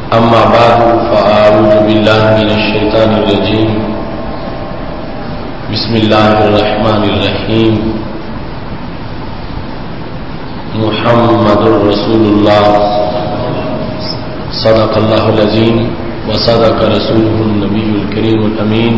أما بعد فأعوذ بالله من الشيطان الرجيم بسم الله الرحمن الرحيم محمد رسول الله صدق الله العظيم وصدق رسوله النبي الكريم الأمين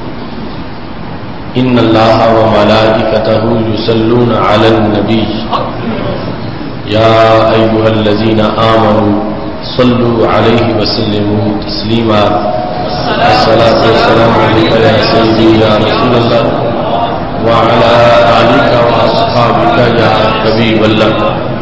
إن الله وملائكته يصلون على النبي يا أيها الذين آمنوا صلوا عليه وسلموا تسليما الصلاة والسلام عليك يا سيدي يا رسول الله وعلى آلك وأصحابك يا حبيب الله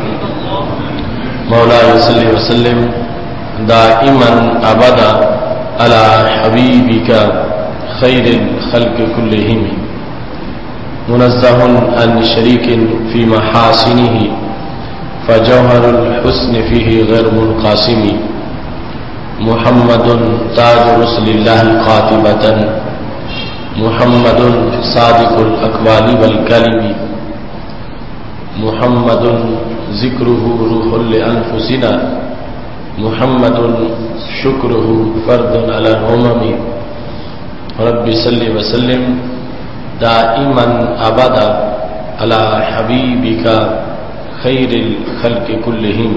مولاي صل وسلم دائما أبدا على حبيبك خير الخلق كلهم منزه عن شريك في محاسنه فجوهر الحسن فيه غير منقاسم محمد تاج رسل الله قاطبة محمد صادق الأقوال والكلم محمد ذكره روح لأنفسنا محمد شكره فرد على الأمم رب صل وسلم دائما أبدا على حبيبك خیر الخلق کلہم.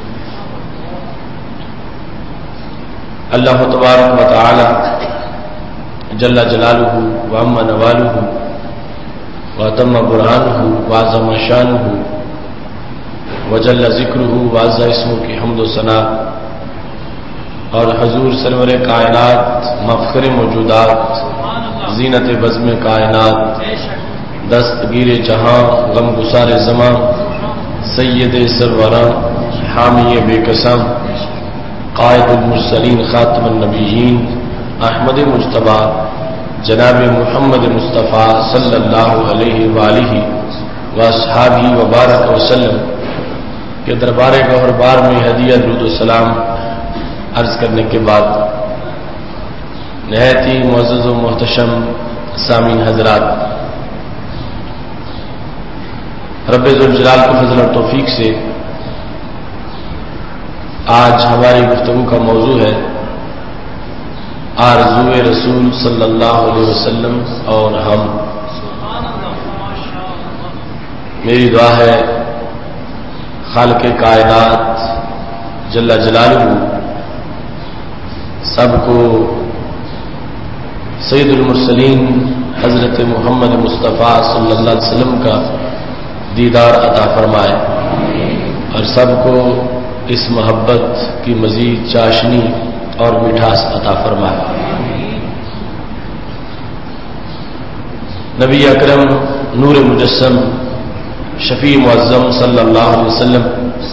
اللہ تبارک و تعالی جل جلالہ وعم نوالہ واتم برہانہ وعظم شانہ وجل ذکرہ وعز اسمہ کی حمد و ثنا اور حضور سرور کائنات مفخر موجودات زینت بزم کائنات دستگیر جہاں غم گسار زمان سید سروران حامی بے قسم قائد المرسلین خاتم النبیین احمد مجتبی جناب محمد مصطفیٰ صلی اللہ علیہ وآلہ واصحابہ وبارک وسلم کے دربار گوہر بار میں ہدیہ درود و سلام عرض کرنے کے بعد نہایت ہی معزز و محتشم سامعین حضرات، رب ذوالجلال کی فضل اور توفیق سے آج ہماری گفتگو کا موضوع ہے آرزوئے رسول صلی اللہ علیہ وسلم اور ہم. میری دعا ہے خالق کائنات جل جلالہ سب کو سید المرسلین حضرت محمد مصطفیٰ صلی اللہ علیہ وسلم کا دیدار عطا فرمائے اور سب کو اس محبت کی مزید چاشنی اور مٹھاس عطا فرمائے. نبی اکرم نور مجسم شفیع معظم صلی اللہ علیہ وسلم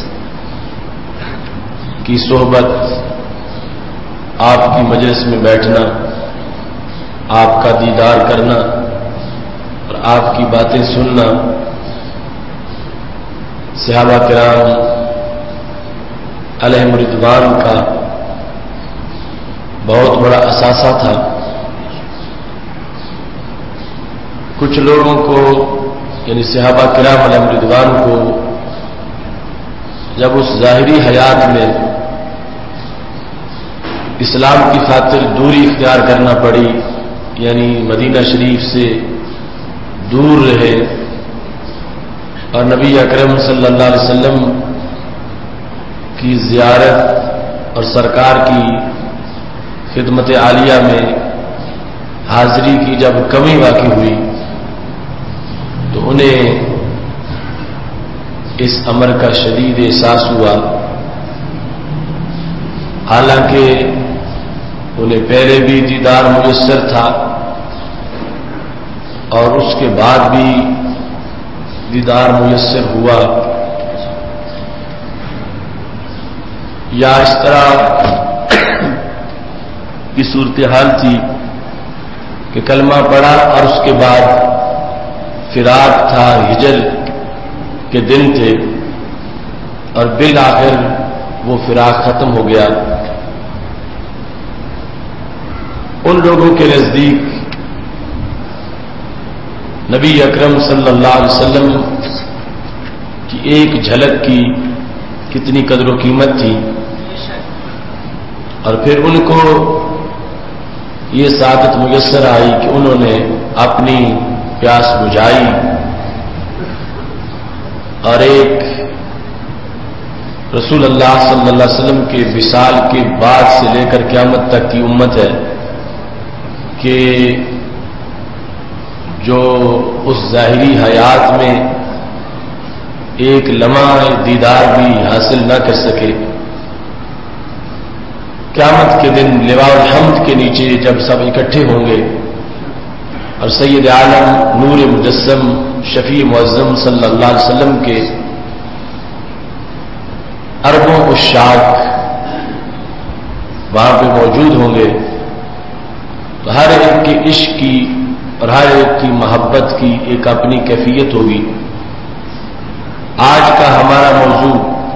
کی صحبت، آپ کی مجلس میں بیٹھنا، آپ کا دیدار کرنا اور آپ کی باتیں سننا صحابہ کرام علیہم رضوان کا بہت بڑا اثاثہ تھا. کچھ لوگوں کو یعنی صحابہ کرام علیہم رضوان کو جب اس ظاہری حیات میں اسلام کی خاطر دوری اختیار کرنا پڑی، یعنی مدینہ شریف سے دور رہے اور نبی اکرم صلی اللہ علیہ وسلم کی زیارت اور سرکار کی خدمت عالیہ میں حاضری کی جب کمی واقع ہوئی تو انہیں اس امر کا شدید احساس ہوا. حالانکہ انہیں پہلے بھی دیدار میسر تھا اور اس کے بعد بھی دیدار میسر ہوا، یا اس طرح کی صورتحال تھی کہ کلمہ پڑھا اور اس کے بعد فراق تھا، ہجر کے دن تھے اور بالآخر وہ فراق ختم ہو گیا. ان لوگوں کے نزدیک نبی اکرم صلی اللہ علیہ وسلم کی ایک جھلک کی کتنی قدر و قیمت تھی. اور پھر ان کو یہ سعادت میسر آئی کہ انہوں نے اپنی پیاس بجھائی اور ایک رسول اللہ صلی اللہ علیہ وسلم کے وصال کے بعد سے لے کر قیامت تک کی امت ہے کہ جو اس ظاہری حیات میں ایک لمحہ دیدار بھی حاصل نہ کر سکے، قیامت کے دن لواء الحمد کے نیچے جب سب اکٹھے ہوں گے اور سید عالم نور مجسم شفیع معظم صلی اللہ علیہ وسلم کے اربوں عشاق وہاں پہ موجود ہوں گے، تو ہر ایک کے عشق کی اور ہر ایک کی محبت کی ایک اپنی کیفیت ہوگی۔ آج کا ہمارا موضوع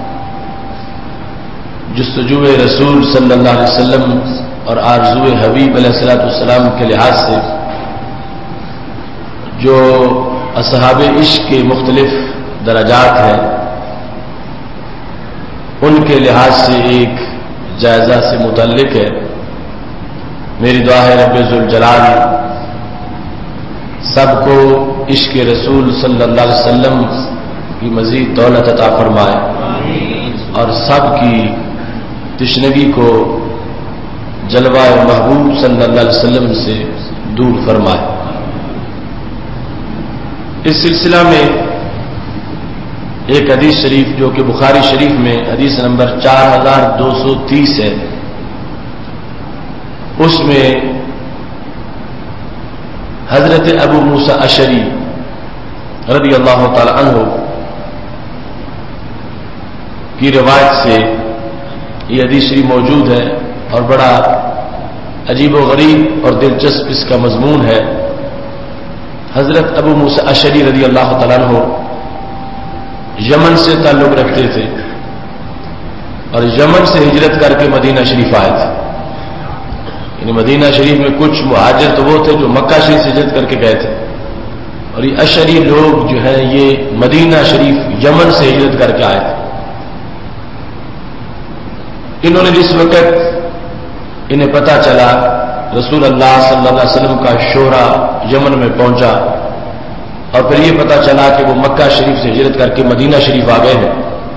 جستجو رسول صلی اللہ علیہ وسلم اور آرزو حبیب علیہ الصلوۃ والسلام کے لحاظ سے جو اصحاب عشق کے مختلف درجات ہیں ان کے لحاظ سے ایک جائزہ سے متعلق ہے۔ میری دعا ہے رب ذوالجلال سب کو عشق رسول صلی اللہ علیہ وسلم کی مزید دولت عطا فرمائے اور سب کی تشنگی کو جلوہ محبوب صلی اللہ علیہ وسلم سے دور فرمائے۔ اس سلسلہ میں ایک حدیث شریف جو کہ بخاری شریف میں حدیث نمبر 4230 ہے، اس میں حضرت ابو موسیٰ اشعری رضی اللہ تعالی عنہ کی روایت سے یہ حدیث شریف موجود ہے اور بڑا عجیب و غریب اور دلچسپ اس کا مضمون ہے۔ حضرت ابو موسیٰ اشعری رضی اللہ تعالیٰ عنہ یمن سے تعلق رکھتے تھے اور یمن سے ہجرت کر کے مدینہ شریف آئے تھے، یعنی مدینہ شریف میں کچھ مہاجر تو وہ تھے جو مکہ شریف سے ہجرت کر کے گئے تھے، اور یہ اشعری لوگ جو ہیں یہ مدینہ شریف یمن سے ہجرت کر کے آئے تھے۔ انہوں نے جس وقت انہیں پتہ چلا رسول اللہ صلی اللہ علیہ وسلم کا شورا یمن میں پہنچا اور پھر یہ پتہ چلا کہ وہ مکہ شریف سے ہجرت کر کے مدینہ شریف آ گئے ہیں،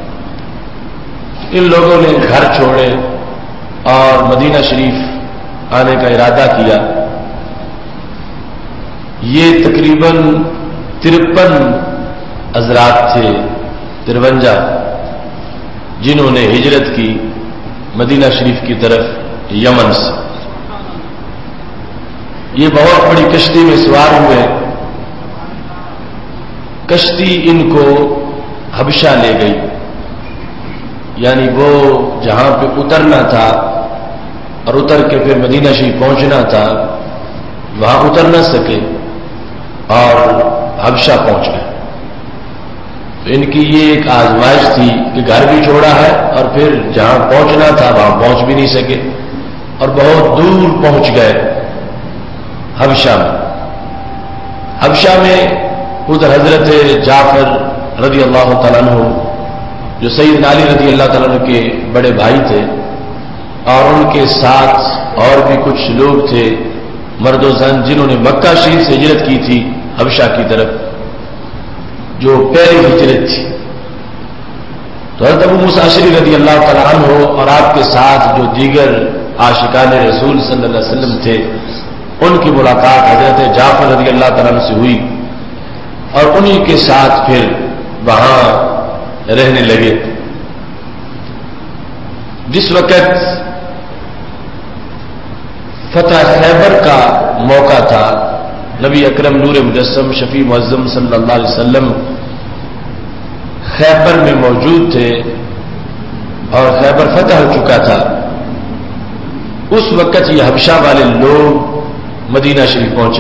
ان لوگوں نے گھر چھوڑے اور مدینہ شریف آنے کا ارادہ کیا۔ یہ تقریباً 53 حضرات تھے، 53 جنہوں نے ہجرت کی مدینہ شریف کی طرف یمن سے۔ یہ بہت بڑی کشتی میں سوار ہوئے، کشتی ان کو حبشہ لے گئی، یعنی وہ جہاں پہ اترنا تھا اور اتر کے پھر مدینہ شریف پہنچنا تھا وہاں اتر نہ سکے اور حبشہ پہنچ گئے۔ تو ان کی یہ ایک آزمائش تھی کہ گھر بھی چھوڑا ہے اور پھر جہاں پہنچنا تھا وہاں پہنچ بھی نہیں سکے اور بہت دور پہنچ گئے حبشہ میں۔ حبشہ میں ادھر حضرت جعفر رضی اللہ تعالیٰ عنہ جو سید علی رضی اللہ تعالیٰ عنہ کے بڑے بھائی تھے اور ان کے ساتھ اور بھی کچھ لوگ تھے مرد و زن جنہوں نے مکہ شریف سے ہجرت کی تھی حبشہ کی طرف، جو پہلی ہجرت تھی۔ تو حضرت ابو موسیٰ اشعری رضی اللہ تعالیٰ عنہ اور آپ کے ساتھ جو دیگر عاشقان رسول صلی اللہ علیہ وسلم تھے ان کی ملاقات حضرت جعفر رضی اللہ تعالیٰ عنہ سے ہوئی اور انہی کے ساتھ پھر وہاں رہنے لگے۔ جس وقت فتح خیبر کا موقع تھا، نبی اکرم نور مجسم شفیع معظم صلی اللہ علیہ وسلم خیبر میں موجود تھے اور خیبر فتح ہو چکا تھا۔ اس وقت یہ حبشہ والے لوگ مدینہ شریف پہنچے،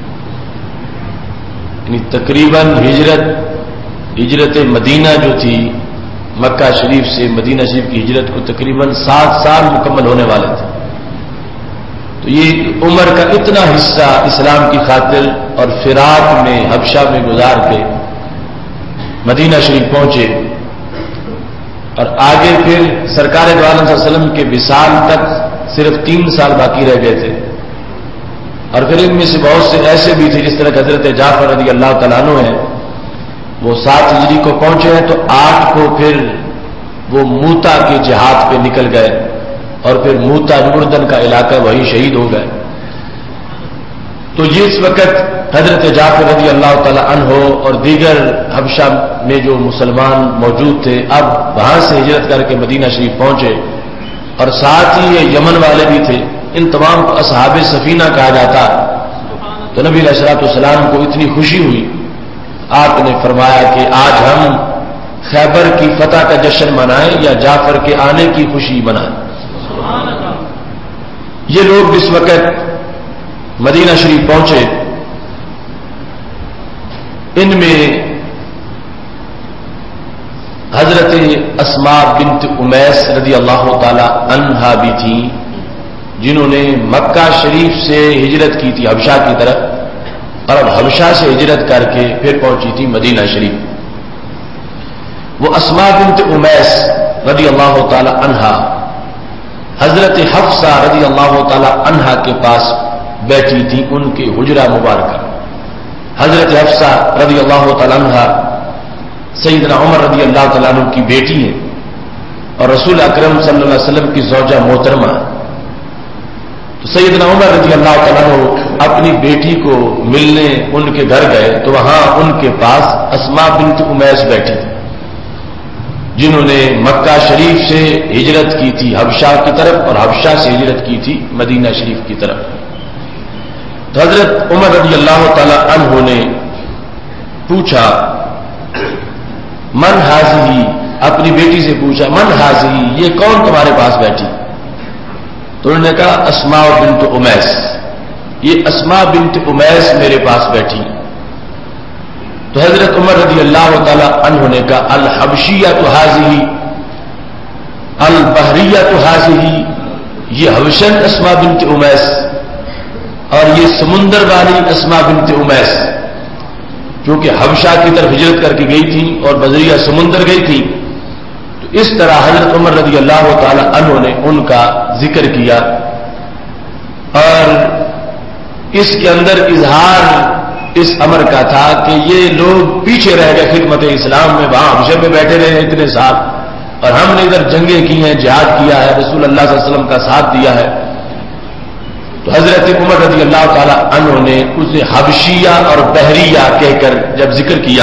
یعنی تقریباً ہجرت مدینہ جو تھی مکہ شریف سے مدینہ شریف کی ہجرت کو تقریباً 7 سال مکمل ہونے والے تھے۔ تو یہ عمر کا اتنا حصہ اسلام کی خاطر اور فراق میں حبشہ میں گزار کے مدینہ شریف پہنچے اور آگے پھر سرکار دو عالم صلی اللہ علیہ وسلم کے وصال تک صرف 3 سال باقی رہ گئے تھے، اور پھر ان میں سے بہت سے ایسے بھی تھے جس طرح کہ حضرت جعفر رضی اللہ تعالیٰ عنہ ہیں، وہ 7 ہجری کو پہنچے ہیں تو 8 کو پھر وہ موتا کے جہاد پہ نکل گئے، اور پھر موتا جردن کا علاقہ وہی شہید ہو گئے۔ تو جس وقت حضرت جعفر رضی اللہ تعالی عنہ اور دیگر حبشہ میں جو مسلمان موجود تھے اب وہاں سے ہجرت کر کے مدینہ شریف پہنچے، اور ساتھ ہی یہ یمن والے بھی تھے، ان تمام کو اصحاب سفینہ کہا جاتا۔ تو نبی علیہ الصلوۃ والسلام کو اتنی خوشی ہوئی، آپ نے فرمایا کہ آج ہم خیبر کی فتح کا جشن منائیں یا جعفر کے آنے کی خوشی منائیں۔ یہ لوگ جس وقت مدینہ شریف پہنچے، ان میں حضرت اسماء بنت امیس رضی اللہ تعالی عنہا بھی تھیں، جنہوں نے مکہ شریف سے ہجرت کی تھی حبشہ کی طرف، اور اب حبشہ سے ہجرت کر کے پھر پہنچی تھی مدینہ شریف۔ وہ اسماء بنت امیس رضی اللہ تعالی عنہا حضرت حفصہ رضی اللہ تعالی عنہا کے پاس بیٹھی تھی، ان کے حجرہ مبارکہ۔ حضرت حفصہ رضی اللہ تعالی عنہا سیدنا عمر رضی اللہ تعالیٰ عنہ کی بیٹی ہے، اور رسول اکرم صلی اللہ علیہ وسلم کی زوجہ محترمہ۔ تو سیدنا عمر رضی اللہ تعالیٰ عنہ اپنی بیٹی کو ملنے ان کے گھر گئے تو وہاں ان کے پاس اسماء بنت امیس بیٹھی تھی، جنہوں نے مکہ شریف سے ہجرت کی تھی حبشہ کی طرف، اور حبشہ سے ہجرت کی تھی مدینہ شریف کی طرف۔ تو حضرت عمر رضی اللہ تعالی عنہ نے پوچھا من حاضی، اپنی بیٹی سے پوچھا من حاضی، یہ کون تمہارے پاس بیٹھی؟ تو انہوں نے کہا اسماء بنت امیس، یہ اسماء بنت امیس میرے پاس بیٹھی۔ تو حضرت عمر رضی اللہ تعالی عنہ نے کہا الحبشیۃ حاضی البحریۃ حاضی، یہ حبشن اسماء بنت امیس اور یہ سمندر والی اسماء بنت امیس، کیونکہ حبشہ کی طرف ہجرت کر کے گئی تھی اور بذریعہ سمندر گئی تھی۔ تو اس طرح حضرت عمر رضی اللہ تعالی عنہ نے ان کا ذکر کیا، اور اس کے اندر اظہار اس امر کا تھا کہ یہ لوگ پیچھے رہ گئے خدمت اسلام میں، وہاں حبشہ میں بیٹھے رہے اتنے سال، اور ہم نے ادھر جنگیں کی ہیں، جہاد کیا ہے، رسول اللہ صلی اللہ علیہ وسلم کا ساتھ دیا ہے۔ تو حضرت عمر رضی اللہ تعالی عنہ نے اسے حبشیہ اور بحریہ کہہ کر جب ذکر کیا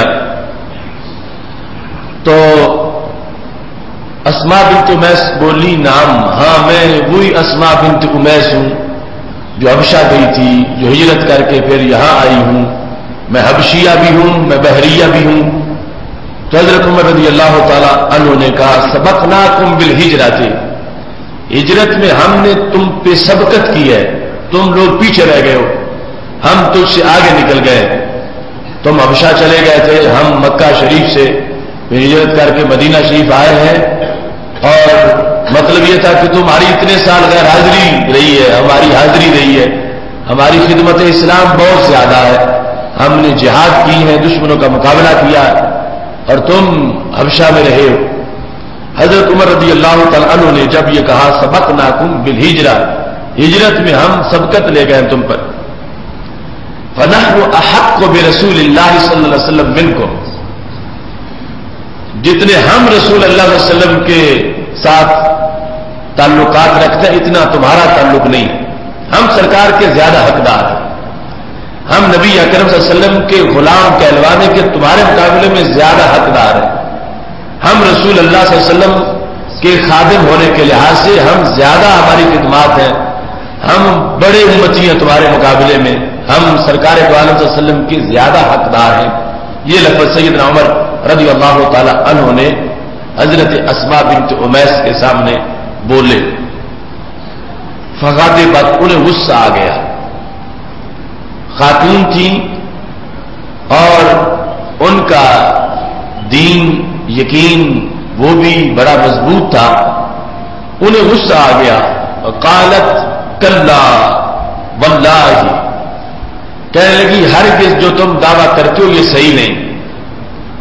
تو اسماء بنت امیس بولی نام، ہاں میں وہی اسماء بنت امیس ہوں جو حبشہ گئی تھی، جو ہجرت کر کے پھر یہاں آئی ہوں، میں حبشیہ بھی ہوں، میں بحریہ بھی ہوں۔ تو حضرت عمر رضی اللہ تعالی عنہ نے کہا سبقناکم بالہجرۃ، ہجرت میں ہم نے تم پہ سبقت کی ہے، تم لوگ پیچھے رہ گئے ہو، ہم تجھ سے آگے نکل گئے، تم حبشہ چلے گئے تھے، ہم مکہ شریف سے ہجرت کر کے مدینہ شریف آئے ہیں، اور مطلب یہ تھا کہ تمہاری اتنے سال غیر حاضری رہی ہے، ہماری حاضری رہی ہے، ہماری خدمت اسلام بہت زیادہ ہے، ہم نے جہاد کی ہے، دشمنوں کا مقابلہ کیا، اور تم حبشہ میں رہے ہو۔ حضرت عمر رضی اللہ تعالی عنہ نے جب یہ کہا سبقناکم بالہجرہ، ہجرت میں ہم سبقت لے گئے تم پر، فنحن احق برسول اللہ صلی اللہ علیہ وسلم منکم، جتنے ہم رسول اللہ صلی اللہ علیہ وسلم کے ساتھ تعلقات رکھتے ہیں اتنا تمہارا تعلق نہیں، ہم سرکار کے زیادہ حقدار ہیں، ہم نبی اکرم صلی اللہ علیہ وسلم کے غلام کہلوانے کے تمہارے مقابلے میں زیادہ حقدار ہیں، ہم رسول اللہ صلی اللہ علیہ وسلم کے خادم ہونے کے لحاظ سے ہم زیادہ، ہماری خدمات ہیں، ہم بڑے امتی ہیں تمہارے مقابلے میں، ہم سرکار دو عالم صلی اللہ علیہ وسلم کے زیادہ حقدار ہیں۔ یہ لفظ سیدنا عمر رضی اللہ تعالی عنہ نے حضرت اسماء بنت امیس کے سامنے بولے، فغاضبت، انہیں غصہ آ گیا، خاتون تھی اور ان کا دین یقین وہ بھی بڑا مضبوط تھا، انہیں غصہ آ گیا، قالت کلا واللہ، کہنے لگی ہرگز جو تم دعویٰ کرتے ہو یہ صحیح نہیں،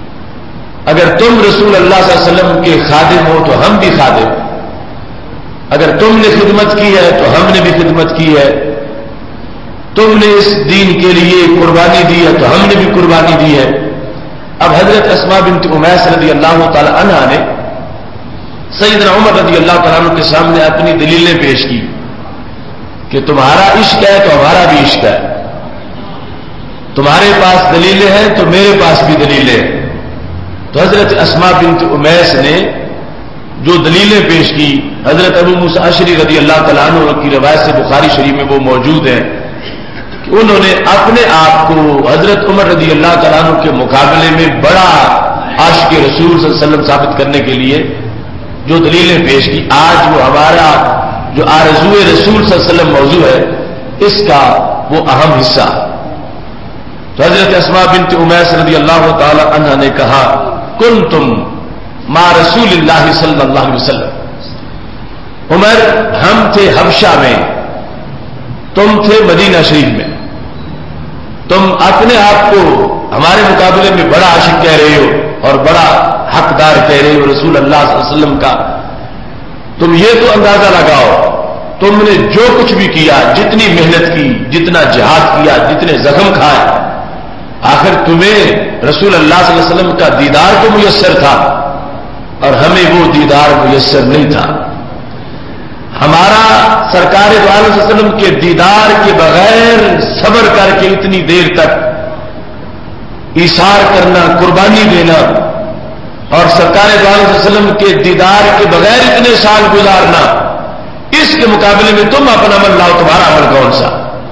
اگر تم رسول اللہ صلی اللہ علیہ وسلم کے خادم ہو تو ہم بھی خادم، اگر تم نے خدمت کی ہے تو ہم نے بھی خدمت کی ہے، تم نے اس دین کے لیے قربانی دی ہے تو ہم نے بھی قربانی دی ہے۔ اب حضرت اسماء بنت امیس رضی اللہ تعالی عنہا نے سیدنا عمر رضی اللہ تعالیٰ عنہ کے سامنے اپنی دلیلیں پیش کی کہ تمہارا عشق ہے تو ہمارا بھی عشق ہے، تمہارے پاس دلیلیں ہیں تو میرے پاس بھی دلیلیں ہیں۔ تو حضرت اسماء بنت امیس نے جو دلیلیں پیش کی، حضرت ابو موسیٰ اشعری رضی اللہ تعالیٰ عنہ کی روایت سے بخاری شریف میں وہ موجود ہیں کہ انہوں نے اپنے آپ کو حضرت عمر رضی اللہ تعالیٰ عنہ کے مقابلے میں بڑا عاشق رسول صلی اللہ علیہ وسلم ثابت کرنے کے لیے جو دلیلیں پیش کی، آج وہ ہمارا جو آرزو رسول صلی اللہ علیہ وسلم موضوع ہے اس کا وہ اہم حصہ۔ تو حضرت اسماء بنت امیس رضی اللہ تعالی عنہ نے کہا کنتم مع رسول اللہ صلی اللہ علیہ وسلم، عمر ہم تھے حبشہ میں، تم تھے مدینہ شریف میں، تم اپنے آپ کو ہمارے مقابلے میں بڑا عاشق کہہ رہے ہو اور بڑا حقدار کہہ رہے ہو رسول اللہ صلی اللہ علیہ وسلم کا۔ تم یہ تو اندازہ لگاؤ تم نے جو کچھ بھی کیا، جتنی محنت کی، جتنا جہاد کیا، جتنے زخم کھائے، آخر تمہیں رسول اللہ صلی اللہ علیہ وسلم کا دیدار تو میسر تھا اور ہمیں وہ دیدار میسر نہیں تھا۔ ہمارا سرکار دو عالم صلی اللہ علیہ وسلم کے دیدار کے بغیر صبر کر کے اتنی دیر تک ایثار کرنا، قربانی دینا، اور سرکار دو عالم صلی اللہ علیہ وسلم کے دیدار کے بغیر اتنے سال گزارنا، اس کے مقابلے میں تم اپنا عمل لاؤ، تمہارا عمل کون سا؟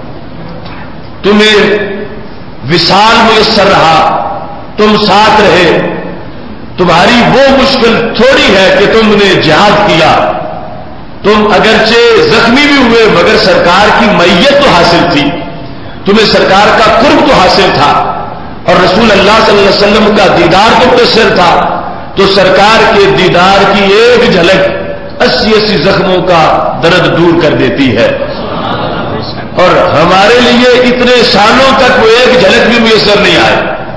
تمہیں وصال میسر رہا، تم ساتھ رہے، تمہاری وہ مشکل تھوڑی ہے کہ تم نے جہاد کیا، تم اگرچہ زخمی بھی ہوئے مگر سرکار کی معیت تو حاصل تھی، تمہیں سرکار کا قرب تو حاصل تھا اور رسول اللہ صلی اللہ علیہ وسلم کا دیدار تو میسر تھا۔ تو سرکار کے دیدار کی ایک جھلک 80 زخموں کا درد دور کر دیتی ہے، اور ہمارے لیے اتنے سالوں تک وہ ایک جھلک بھی میسر نہیں آئے۔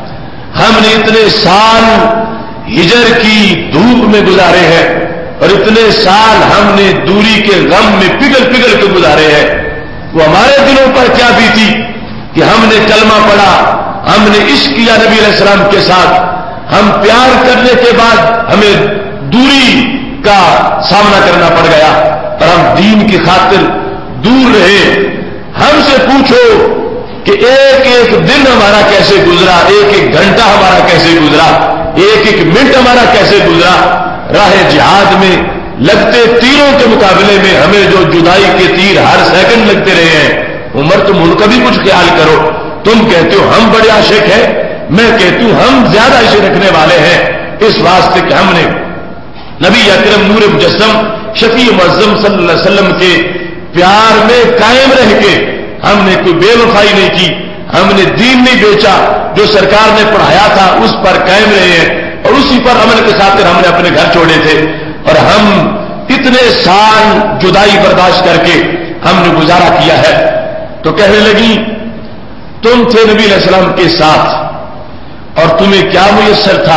ہم نے اتنے سال ہجر کی دھوپ میں گزارے ہیں اور اتنے سال ہم نے دوری کے غم میں پگھل پگھل کے گزارے ہیں، وہ ہمارے دلوں پر کیا بیتی کہ ہم نے کلمہ پڑھا، ہم نے عشق کیا نبی علیہ السلام کے ساتھ، ہم پیار کرنے کے بعد ہمیں دوری کا سامنا کرنا پڑ گیا اور ہم دین کی خاطر دور رہے۔ ہم سے پوچھو کہ ایک ایک دن ہمارا کیسے گزرا، ایک ایک گھنٹہ ہمارا کیسے گزرا، ایک ایک منٹ ہمارا کیسے گزرا۔ راہ جہاد میں لگتے تیروں کے مقابلے میں ہمیں جو جدائی کے تیر ہر سیکنڈ لگتے رہے ہیں۔ عمر تم ان کا بھی کچھ خیال کرو، تم کہتے ہو ہم بڑے عاشق ہیں، میں کہتی ہوں ہم زیادہ عشق رکھنے والے ہیں، اس واسطے کہ ہم نے نبی اکرم نور مجسم شفیع معظم صلی اللہ علیہ وسلم کے پیار میں قائم رہ کے ہم نے کوئی بے وفائی نہیں کی، ہم نے دین نہیں بیچا، جو سرکار نے پڑھایا تھا اس پر قائم رہے ہیں اور اسی پر عمل کے خاطر ہم نے اپنے گھر چھوڑے تھے، اور ہم اتنے سال جدائی برداشت کر کے ہم نے گزارا کیا ہے۔ تو کہنے لگی تم تھے نبی علیہ السلام کے ساتھ اور تمہیں کیا میسر تھا؟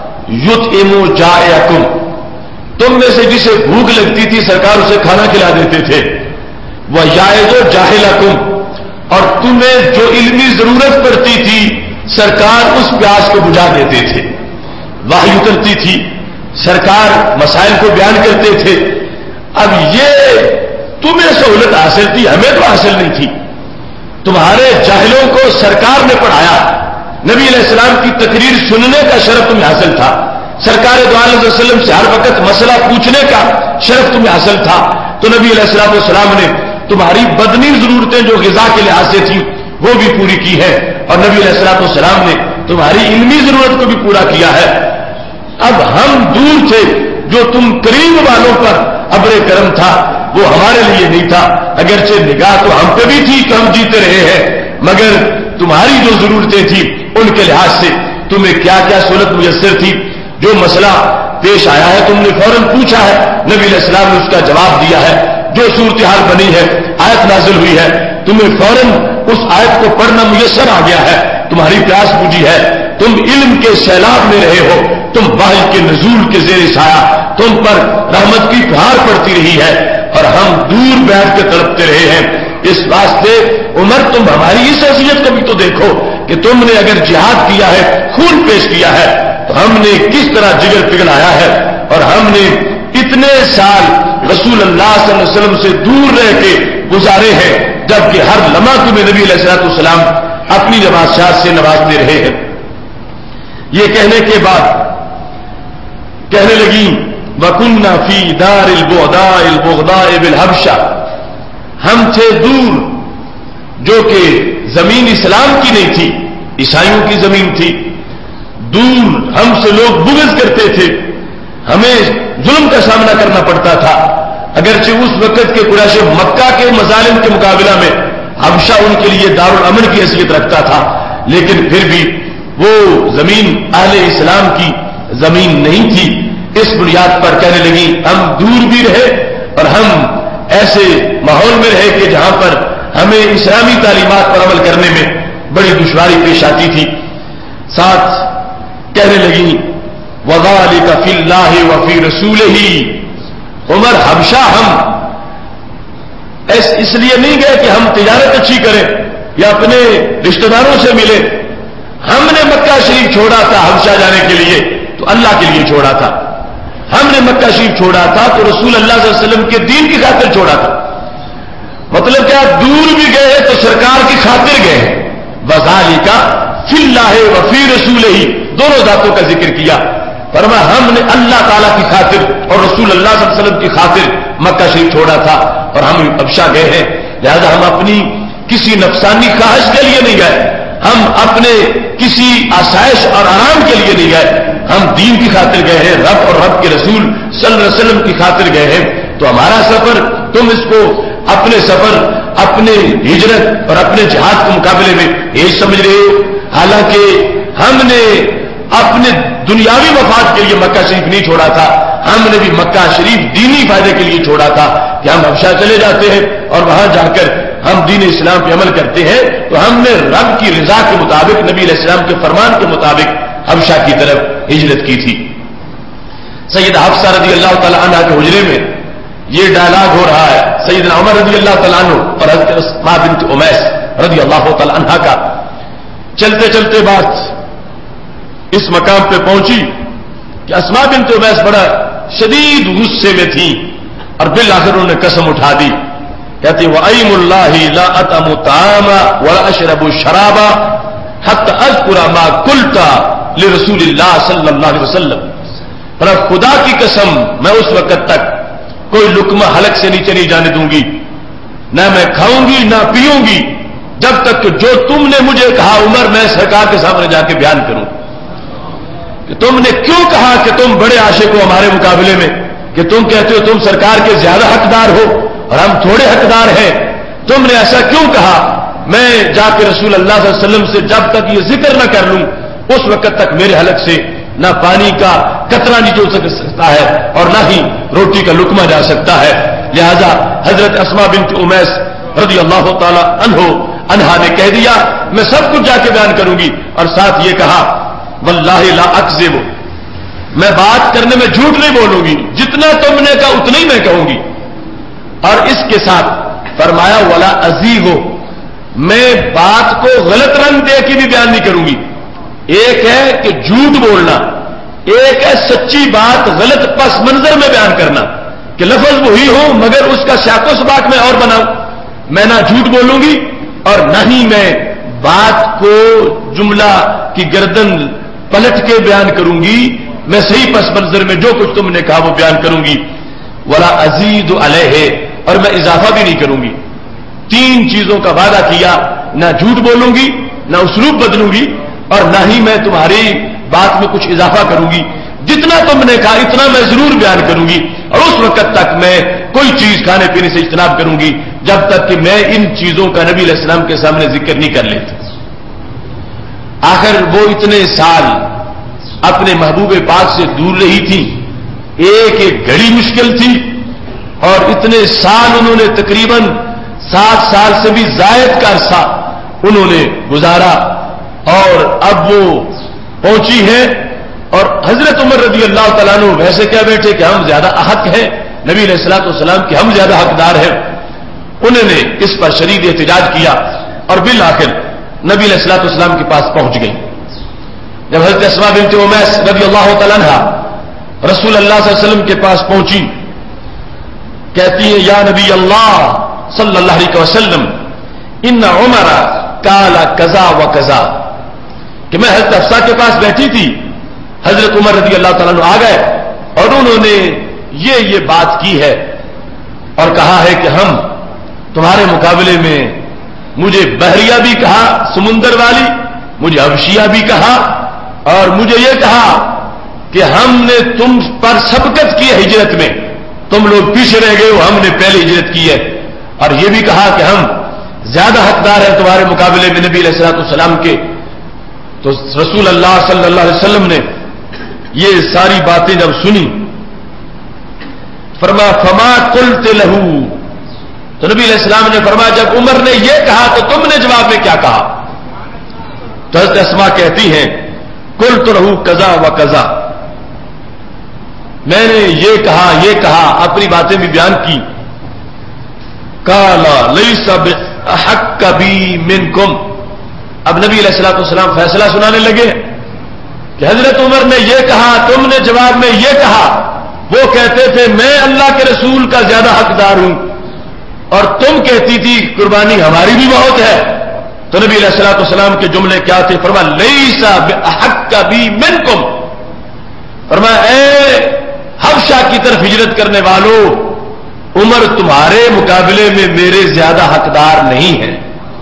یطعمو جائعکم، تم میں سے جسے بھوک لگتی تھی سرکار اسے کھانا کھلا دیتے تھے، وَیَعِظُ جَاہِلَکُم، اور تمہیں جو علمی ضرورت پڑتی تھی سرکار اس پیاس کو بجھا دیتے تھے، وحی اترتی تھی سرکار مسائل کو بیان کرتے تھے۔ اب یہ تمہیں سہولت حاصل تھی، ہمیں تو حاصل نہیں تھی۔ تمہارے جاہلوں کو سرکار نے پڑھایا، نبی علیہ السلام کی تقریر سننے کا شرف تمہیں حاصل تھا، سرکار دو عالم صلی اللہ علیہ وسلم سے ہر وقت مسئلہ پوچھنے کا شرف تمہیں حاصل تھا۔ تو نبی علیہ السلام نے تمہاری بدنی ضرورتیں جو غذا کے لحاظ سے تھیں وہ بھی پوری کی ہے، اور نبی علیہ السلام نے تمہاری علمی ضرورت کو بھی پورا کیا ہے۔ اب ہم دور تھے، جو تم قریب والوں پر ابر کرم تھا وہ ہمارے لیے نہیں تھا، اگرچہ نگاہ تو ہم پہ بھی تھی کہ ہم جیتے رہے ہیں، مگر تمہاری جو ضرورتیں تھیں ان کے لحاظ سے تمہیں کیا کیا سہولت میسر تھی۔ جو مسئلہ پیش آیا ہے تم نے فوراً پوچھا ہے، نبی علیہ السلام نے اس کا جواب دیا ہے۔ جو صورتحال بنی ہے، آیت نازل ہوئی ہے، تمہیں فوراً اس آیت کو پڑھنا میسر آ گیا ہے، تمہاری پیاس بجھی ہے، تم علم کے سیلاب میں رہے ہو، تم وحی کے نزول کے زیر سایہ تم پر رحمت کی پہاڑ پڑتی رہی ہے، اور اور ہم دور بیٹھ کے تڑپتے رہے ہیں. اس واسطے عمر تم ہماری اس حیثیت کو بھی تو دیکھو کہ تم نے اگر جہاد کیا ہے, خون پیش کیا ہے, تو ہم نے کس طرح جگر پگھلایا ہے, اور ہم نے اتنے سال رسول اللہ صلی اللہ علیہ وسلم سے دور رہ کے گزارے ہیں, جبکہ ہر لمحہ تمہیں نبی علیہ الصلوۃ والسلام اپنی نوازشات سے نوازتے رہے ہیں. یہ کہنے کے بعد کہنے لگی وَكُنَّا فِي دَارِ الْبُغْضَاءِ الْبُغْضَاءِ بِالْحَبْشَةِ, ہم تھے دور, جو کہ زمین اسلام کی نہیں تھی, عیسائیوں کی زمین تھی. دور ہم سے لوگ بغض کرتے تھے, ہمیں ظلم کا سامنا کرنا پڑتا تھا. اگرچہ اس وقت کے قریش مکہ کے مظالم کے مقابلہ میں حبشہ ان کے لیے دارالامن کی حیثیت رکھتا تھا, لیکن پھر بھی وہ زمین اہل اسلام کی زمین نہیں تھی. اس بنیاد پر کہنے لگی ہم دور بھی رہے اور ہم ایسے ماحول میں رہے کہ جہاں پر ہمیں اسلامی تعلیمات پر عمل کرنے میں بڑی دشواری پیش آتی تھی. ساتھ کہنے لگی وَذَلِكَ فِي اللَّهِ وَفِي رَسُولِهِ, عمر حبشہ ہم اس لیے نہیں گئے کہ ہم تجارت اچھی کریں یا اپنے رشتہ داروں سے ملیں. ہم نے مکہ شریف چھوڑا تھا حبشہ جانے کے لیے تو اللہ کے لیے چھوڑا تھا. ہم نے مکہ شریف چھوڑا تھا تو رسول اللہ صلی اللہ علیہ وسلم کے دین کی خاطر چھوڑا تھا. مطلب کیا دور بھی گئے تو سرکار کی خاطر گئے. وَذَلِكَ فِي اللَّهِ وَفِي رَسُولِهِ, دونوں ذاتوں کا ذکر کیا. فرمایا ہم نے اللہ تعالیٰ کی خاطر اور رسول اللہ صلی اللہ علیہ وسلم کی خاطر مکہ شریف چھوڑا تھا اور ہم حبشہ گئے ہیں. لہذا ہم اپنی کسی نفسانی خواہش کے لیے نہیں گئے, ہم اپنے کسی آسائش اور آرام کے لیے نہیں گئے, ہم دین کی خاطر گئے ہیں, رب اور رب کے رسول صلی اللہ علیہ وسلم کی خاطر گئے ہیں. تو ہمارا سفر, تم اس کو اپنے سفر, اپنے ہجرت اور اپنے جہاد کے مقابلے میں یہ سمجھ رہے ہو, حالانکہ ہم نے اپنے دنیاوی مفاد کے لیے مکہ شریف نہیں چھوڑا تھا, ہم نے بھی مکہ شریف دینی فائدے کے لیے چھوڑا تھا کہ ہم حبشہ چلے جاتے ہیں اور وہاں جا کر ہم دین اسلام پہ عمل کرتے ہیں. تو ہم نے رب کی رضا کے مطابق, نبی علیہ السلام کے فرمان کے مطابق حبشہ کی طرف ہجرت کی تھی. سیدہ حفصہ رضی اللہ تعالی عنہ کے حجرے میں یہ ڈائلاگ ہو رہا ہے سیدنا عمر رضی اللہ تعالیٰ عنہ اور حضرت اسماء بنت امیس رضی اللہ تعالی عنہ کا. چلتے چلتے بات اس مقام پہ پہنچی کہ اسماء بنت امیس بڑا شدید غصے میں تھی اور بالآخر انہوں نے قسم اٹھا دی, کہتی وَأَيْمُ اللَّهِ لَا أَطْعَمُ الطَّعَامَ وَلَا أَشْرَبُ الشَّرَابَ حَتَّى أَذْكُرَ مَا قُلْتَ لِرَسُولِ اللَّهِ صلی اللہ علیہ وسلم. پر خدا کی قسم میں اس وقت تک کوئی لقمہ حلق سے نیچے نہیں جانے دوں گی, نہ میں کھاؤں گی نہ پیوں گی جب تک کہ جو تم نے مجھے کہا عمر میں سرکار کے سامنے جا کے بیان کروں کہ تم نے کیوں کہا کہ تم بڑے عاشق ہو ہمارے مقابلے میں, کہ تم کہتے ہو تم سرکار کے زیادہ حقدار ہو اور ہم تھوڑے حقدار ہیں. تم نے ایسا کیوں کہا؟ میں جا کے رسول اللہ صلی اللہ علیہ وسلم سے جب تک یہ ذکر نہ کر لوں اس وقت تک میرے حلق سے نہ پانی کا قطرہ نہیں جو سکتا ہے اور نہ ہی روٹی کا لقمہ جا سکتا ہے. لہذا حضرت اسماء بنت امیس رضی اللہ تعالی عنہا نے کہہ دیا میں سب کچھ جا کے بیان کروں گی, اور ساتھ یہ کہا واللہ لا اکذب, میں بات کرنے میں جھوٹ نہیں بولوں گی, جتنا تم نے کہا اتنا ہی میں کہوں گی. اور اس کے ساتھ فرمایا ولا ازیغ, میں بات کو غلط رنگ دے کے بھی بیان نہیں کروں گی. ایک ہے کہ جھوٹ بولنا, ایک ہے سچی بات غلط پس منظر میں بیان کرنا کہ لفظ وہی ہو مگر اس کا سیاق و سباق میں اور بناؤں. میں نہ جھوٹ بولوں گی اور نہ ہی میں بات کو جملہ کی گردن پلٹ کے بیان کروں گی, میں صحیح پس منظر میں جو کچھ تم نے کہا وہ بیان کروں گی. ولا ازید علیہ, اور میں اضافہ بھی نہیں کروں گی. 3 چیزوں کا وعدہ کیا, نہ جھوٹ بولوں گی, نہ اسلوب بدلوں گی, اور نہ ہی میں تمہاری بات میں کچھ اضافہ کروں گی. جتنا تم نے کہا اتنا میں ضرور بیان کروں گی, اور اس وقت تک میں کوئی چیز کھانے پینے سے اجتناب کروں گی جب تک کہ میں ان چیزوں کا نبی علیہ السلام کے سامنے ذکر نہیں کر لیتا. آخر وہ اتنے سال اپنے محبوب پاک سے دور رہی تھی, ایک ایک گھڑی مشکل تھی, اور اتنے سال انہوں نے تقریباً 7 سال سے بھی زائد کا عرصہ انہوں نے گزارا, اور اب وہ پہنچی ہے. اور حضرت عمر رضی اللہ تعالیٰ عنہ ویسے کہہ بیٹھے کہ ہم زیادہ احق ہیں نبی علیہ الصلوۃ والسلام کہ ہم زیادہ حقدار ہیں. انہوں نے اس پر شدید احتجاج کیا اور بالآخر نبی علیہ الصلوۃ والسلام کے پاس پہنچ گئی. جب حضرت اسماء بنت امیس رضی اللہ تعالیٰ عنہا رسول اللہ صلی اللہ علیہ وسلم کے پاس پہنچی, کہتی ہیں یا نبی اللہ صلی اللہ علیہ وسلم ان عمر قال کذا و کذا, کہ میں حضرت حفصہ کے پاس بیٹھی تھی, حضرت عمر رضی اللہ تعالیٰ عنہ آ گئے اور انہوں نے یہ بات کی ہے اور کہا ہے کہ ہم تمہارے مقابلے میں, مجھے بحریہ بھی کہا سمندر والی, مجھے حبشیہ بھی کہا, اور مجھے یہ کہا کہ ہم نے تم پر سبقت کی ہے ہجرت میں, تم لوگ پیچھے رہ گئے ہو, ہم نے پہلے ہجرت کی ہے, اور یہ بھی کہا کہ ہم زیادہ حقدار ہیں تمہارے مقابلے میں نبی علیہ الصلوۃ والسلام کے. تو رسول اللہ صلی اللہ علیہ وسلم نے یہ ساری باتیں جب سنی, فرمایا فما قلت له, تو نبی علیہ السلام نے فرمایا جب عمر نے یہ کہا تو تم نے جواب میں کیا کہا؟ تو حضرت اسماء کہتی ہیں قلت له کذا و کذا, میں نے یہ کہا اپنی باتیں بھی بیان کی. قال لیس بحق بی منکم, اب نبی علیہ الصلوۃ والسلام فیصلہ سنانے لگے کہ حضرت عمر نے یہ کہا, تم نے جواب میں یہ کہا. وہ کہتے تھے میں اللہ کے رسول کا زیادہ حقدار ہوں, اور تم کہتی تھی قربانی ہماری بھی بہت ہے. تو نبی علیہ الصلوۃ والسلام کے جملے کیا تھے؟ فرمایا لیس بحق بی منکم, فرمایا اے حبشہ کی طرف ہجرت کرنے والوں, عمر تمہارے مقابلے میں میرے زیادہ حقدار نہیں ہے.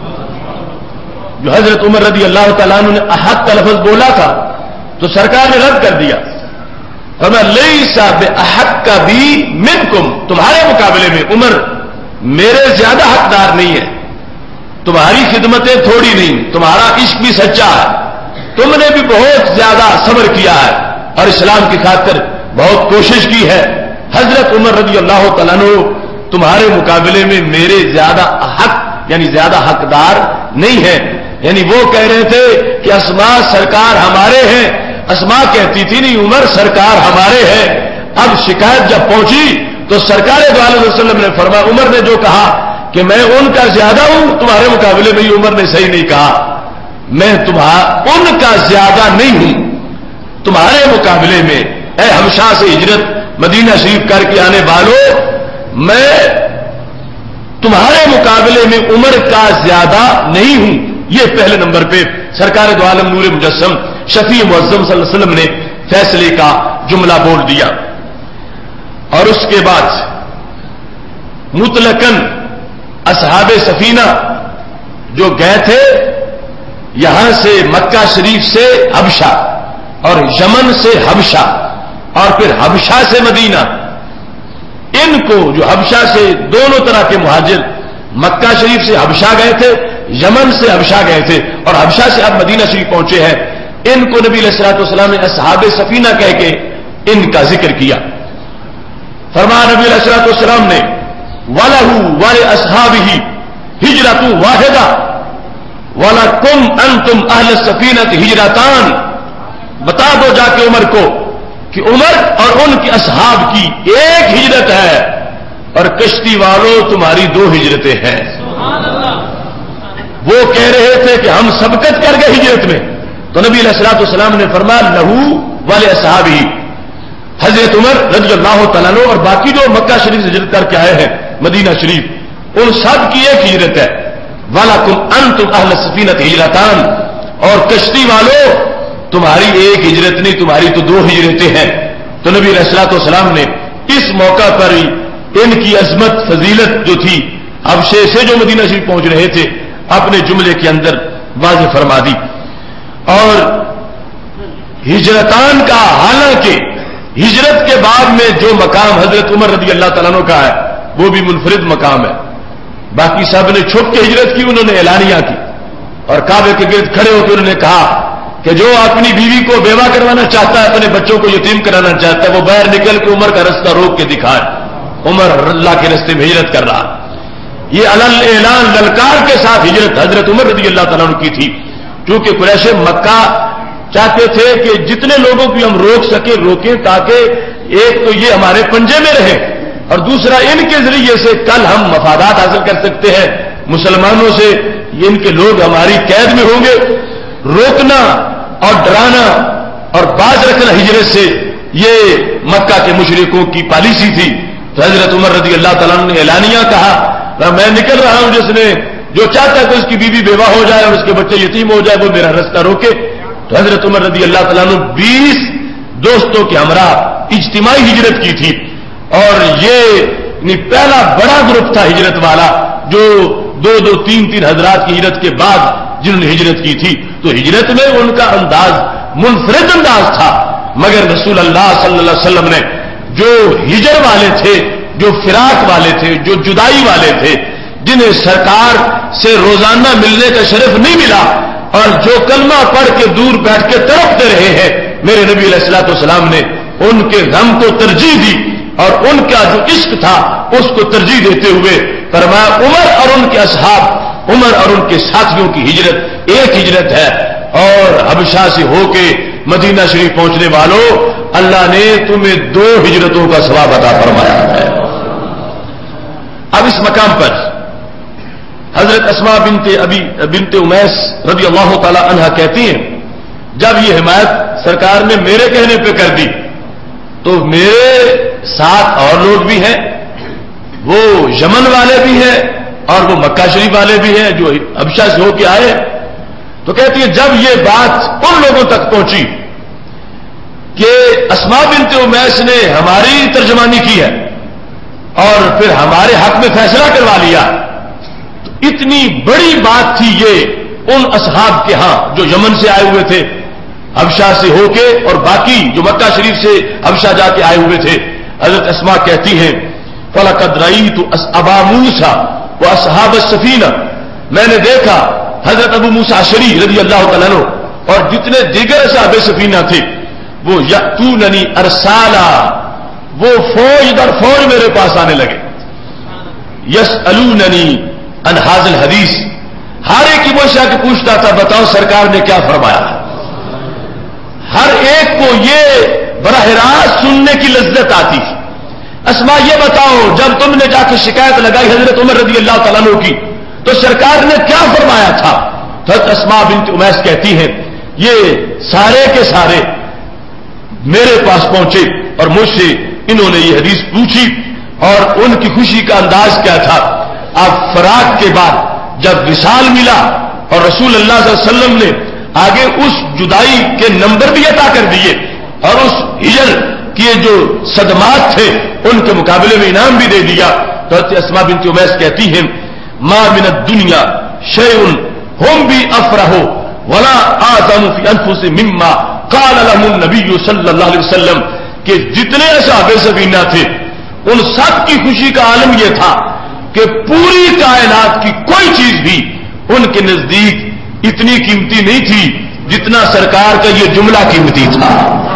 جو حضرت عمر رضی اللہ تعالیٰ عنہ نے احق کا لفظ بولا تھا تو سرکار نے رد کر دیا, فرمایا لیس بحق بی منکم, تمہارے مقابلے میں عمر میرے زیادہ حقدار نہیں ہے, تمہاری خدمتیں تھوڑی نہیں, تمہارا عشق بھی سچا ہے, تم نے بھی بہت زیادہ صبر کیا ہے اور اسلام کی خاطر بہت کوشش کی ہے. حضرت عمر رضی اللہ تعالیٰ عنہ تمہارے مقابلے میں میرے زیادہ حق یعنی زیادہ حقدار نہیں ہے. یعنی وہ کہہ رہے تھے کہ اسماء سرکار ہمارے ہیں, اسماء کہتی تھی نہیں عمر سرکار ہمارے ہیں. اب شکایت جب پہنچی تو سرکار دو علیہ وسلم نے فرمایا عمر نے جو کہا کہ میں ان کا زیادہ ہوں تمہارے مقابلے میں, عمر نے صحیح نہیں کہا, میں ان کا زیادہ نہیں ہوں تمہارے مقابلے میں. اے حبشہ سے ہجرت مدینہ شریف کر کے آنے والوں, میں تمہارے مقابلے میں عمر کا زیادہ نہیں ہوں. یہ پہلے نمبر پہ سرکار دو عالم نور مجسم شفیع معظم صلی اللہ علیہ وسلم نے فیصلے کا جملہ بول دیا. اور اس کے بعد مطلقاً اصحاب سفینہ جو گئے تھے یہاں سے مکہ شریف سے حبشہ اور یمن سے حبشہ اور پھر حبشہ سے مدینہ, ان کو جو حبشہ سے دونوں طرح کے مہاجر مکہ شریف سے حبشہ گئے تھے, یمن سے حبشہ گئے تھے اور حبشہ سے اب مدینہ شریف پہنچے ہیں, ان کو نبی علیہ الصلوۃ والسلام نے اصحاب سفینہ کہہ کے ان کا ذکر کیا. فرمایا نبی علیہ الصلوۃ والسلام نے وَلَهُ وَلِأَصْحَابِهِ هِجْرَةٌ وَاحِدَةٌ وَلَكُمْ أَنْتُمْ أَهْلُ السَّفِينَةِ هِجْرَتَانِ, بتا دو جا کے عمر کو کہ عمر اور ان کے اصحاب کی ایک ہجرت ہے اور کشتی والوں تمہاری دو ہجرتیں ہیں. وہ کہہ رہے تھے کہ ہم سبقت کر گئے ہجرت میں, تو نبی علیہ الصلوۃ والسلام نے فرمایا لہو والے اصحابہ, حضرت عمر رضی اللہ تعالیٰ عنہ اور باقی جو مکہ شریف سے ہجرت کر کے آئے ہیں مدینہ شریف ان سب کی ایک ہجرت ہے. وَلَكُمْ أَنْتُمْ أَهْلُ السَّفِينَةِ هِجْرَتَانِ, اور کشتی والوں تمہاری ایک ہجرت نہیں تمہاری تو دو ہجرتیں ہیں. تو نبی علیہ الصلوۃ والسلام نے اس موقع پر ہی ان کی عظمت فضیلت جو تھی حبشے سے جو مدینہ شریف پہنچ رہے تھے اپنے جملے کے اندر واضح فرما دی. اور ہجرتان کا, حالانکہ ہجرت کے بعد میں جو مقام حضرت عمر رضی اللہ تعالیٰ عنہ کا ہے وہ بھی منفرد مقام ہے. باقی سب نے چھپ کے ہجرت کی, انہوں نے اعلانیہ کی اور کعبے کے گرد کھڑے ہو کے انہوں نے کہا کہ جو اپنی بیوی کو بیوہ کروانا چاہتا ہے, اپنے بچوں کو یتیم کرانا چاہتا ہے, وہ باہر نکل کے عمر کا رستہ روک کے دکھائے. عمر اللہ کے رستے میں ہجرت کر رہا. یہ اعلان للکار کے ساتھ ہجرت حضرت عمر رضی اللہ تعالیٰ عنہ کی تھی, کیونکہ قریش مکہ چاہتے تھے کہ جتنے لوگوں کو ہم روک سکیں روکیں, تاکہ ایک تو یہ ہمارے پنجے میں رہے اور دوسرا ان کے ذریعے سے کل ہم مفادات حاصل کر سکتے ہیں مسلمانوں سے، ان کے لوگ ہماری قید میں ہوں گے. روکنا اور ڈرانا اور باز رکھنا ہجرت سے یہ مکہ کے مشرکوں کی پالیسی تھی. تو حضرت عمر رضی اللہ تعالیٰ عنہ نے اعلانیہ کہا میں نکل رہا ہوں، جس نے جو چاہتا ہے کہ اس کی بیوی بیوہ ہو جائے اور اس کے بچے یتیم ہو جائے وہ میرا رستہ روکے. تو حضرت عمر رضی اللہ تعالیٰ عنہ 20 دوستوں کے ہمراہ اجتماعی ہجرت کی تھی، اور یہ پہلا بڑا گروپ تھا ہجرت والا جو 2-3 حضرات کی ہجرت کے بعد جنہوں نے ہجرت کی تھی. تو ہجرت میں ان کا انداز منفرد انداز تھا، مگر رسول اللہ صلی اللہ علیہ وسلم نے جو ہجر والے تھے، جو فراق والے تھے، جو جدائی والے تھے، جنہیں سرکار سے روزانہ ملنے کا شرف نہیں ملا اور جو کلمہ پڑھ کے دور بیٹھ کے تڑپتے رہے ہیں، میرے نبی علیہ الصلوۃ والسلام نے ان کے غم کو ترجیح دی اور ان کا جو عشق تھا اس کو ترجیح دیتے ہوئے فرمایا عمر اور ان کے اصحاب، عمر اور ان کے ساتھیوں کی ہجرت ایک ہجرت ہے، اور حبشہ سے ہو کے مدینہ شریف پہنچنے والوں اللہ نے تمہیں 2 ہجرتوں کا ثواب عطا فرمایا ہے. اب اس مقام پر حضرت اسماء بنت امیس رضی اللہ تعالی عنہا کہتی ہیں جب یہ حمایت سرکار نے میرے کہنے پہ کر دی تو میرے ساتھ اور لوگ بھی ہیں، وہ یمن والے بھی ہیں اور وہ مکہ شریف والے بھی ہیں جو حبشہ سے ہو کے آئے. تو کہتی ہے جب یہ بات ان لوگوں تک پہنچی کہ اسماء بنت امیس نے ہماری ترجمانی کی ہے اور پھر ہمارے حق میں فیصلہ کروا لیا، تو اتنی بڑی بات تھی یہ ان اصحاب کے ہاں جو یمن سے آئے ہوئے تھے حبشہ سے ہو کے، اور باقی جو مکہ شریف سے حبشہ جا کے آئے ہوئے تھے. حضرت اسماء کہتی ہیں فَلَقَدْ رَأَيْتُ أَبَا مُوسَىٰ وَأَصْحَابَ السَّفِينَةِ، میں نے دیکھا حضرت ابو موسیٰ اشعری رضی اللہ تعالیٰ عنہ اور جتنے دیگر اصحاب سفینہ تھے وہ یأتوننی ارسالا، وہ فوج در فوج میرے پاس آنے لگے. یسألوننی عن ھذا الحدیث، ہر ایک کی مشا کے پوچھتا تھا بتاؤ سرکار نے کیا فرمایا. ہر ایک کو یہ براہ راست سننے کی لذت آتی تھی. اسماء یہ بتاؤ جب تم نے جا کے شکایت لگائی حضرت عمر رضی اللہ تعالیٰ عنہ کی تو سرکار نے کیا فرمایا تھا. تو اسماء بنت امیس کہتی ہیں یہ سارے کے سارے میرے پاس پہنچے اور مجھ سے انہوں نے یہ حدیث پوچھی اور ان کی خوشی کا انداز کیا تھا. اب فراق کے بعد جب وصال ملا اور رسول اللہ صلی اللہ علیہ وسلم نے آگے اس جدائی کے نمبر بھی عطا کر دیے اور اس ہجر کے جو صدمات تھے ان کے مقابلے میں انعام بھی دے دیا. تو اسماء بنت امیس کہتی ہیں ما من الدنیا شیء هم بھی افرحوا ولا اعظم في انفسهم مما قال لهم النبي صلی اللہ علیہ وسلم کہ جتنے اصحاب سفینہ تھے ان سب کی خوشی کا عالم یہ تھا کہ پوری کائنات کی کوئی چیز بھی ان کے نزدیک اتنی قیمتی نہیں تھی جتنا سرکار کا یہ جملہ قیمتی تھا.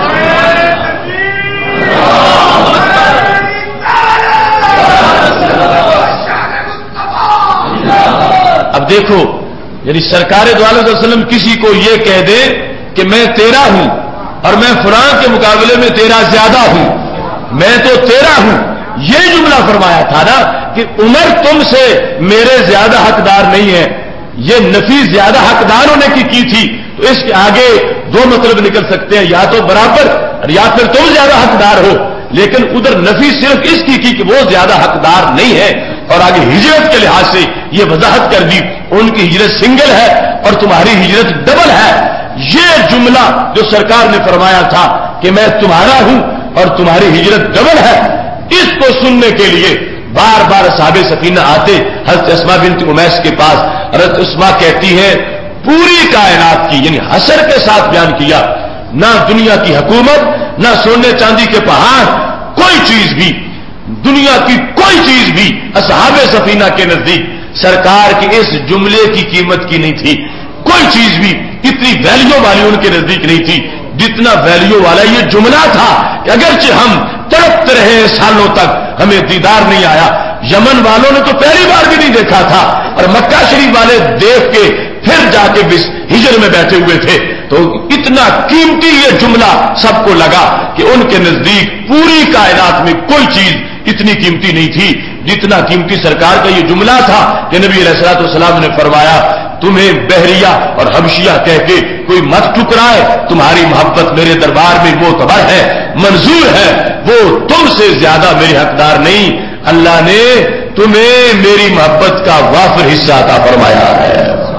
اب دیکھو یعنی سرکار دو عالم صلی اللہ علیہ وسلم کسی کو یہ کہہ دے کہ میں تیرا ہوں اور میں فلاں کے مقابلے میں تیرا زیادہ ہوں، میں تو تیرا ہوں، یہ جملہ فرمایا تھا نا کہ عمر تم سے میرے زیادہ حقدار نہیں ہے، یہ نفی زیادہ حقدار ہونے کی تھی. تو اس کے آگے 2 مطلب نکل سکتے ہیں، یا تو برابر یا پھر تم زیادہ حقدار ہو، لیکن ادھر نفی صرف اس کی کہ وہ زیادہ حقدار نہیں ہے. اور آگے ہجرت کے لحاظ سے یہ وضاحت کر دی ان کی ہجرت سنگل ہے اور تمہاری ہجرت ڈبل ہے. یہ جملہ جو سرکار نے فرمایا تھا کہ میں تمہارا ہوں اور تمہاری ہجرت ڈبل ہے، اس کو سننے کے لیے بار بار اصحاب سفینہ آتے حضرت اسماء بنت امیس کے پاس. حضرت اسماء کہتی ہے پوری کائنات کی یعنی حصر کے ساتھ بیان کیا، نہ دنیا کی حکومت نہ سونے چاندی کے پہاڑ، کوئی چیز بھی دنیا کی کوئی چیز بھی اصحاب سفینہ کے نزدیک سرکار کے اس جملے کی قیمت کی نہیں تھی. کوئی چیز بھی اتنی ویلیو والی ان کے نزدیک نہیں تھی جتنا ویلیو والا یہ جملہ تھا کہ اگرچہ ہم تڑپتے رہے سالوں تک ہمیں دیدار نہیں آیا. یمن والوں نے تو پہلی بار بھی نہیں دیکھا تھا اور مکہ شریف والے دیکھ کے پھر جا کے ہجر میں بیٹھے ہوئے تھے. تو اتنا قیمتی یہ جملہ سب کو لگا کہ ان کے نزدیک پوری کائنات میں کوئی چیز اتنی قیمتی نہیں تھی جتنا قیمتی سرکار کا یہ جملہ تھا کہ نبی علیہ الصلوۃ والسلام نے فرمایا تمہیں بحریہ اور حبشیہ کہہ کے کوئی مت ٹکرائے، تمہاری محبت میرے دربار میں معتبر ہے، منظور ہے، وہ تم سے زیادہ میرے حقدار نہیں، اللہ نے تمہیں میری محبت کا وافر حصہ عطا فرمایا ہے۔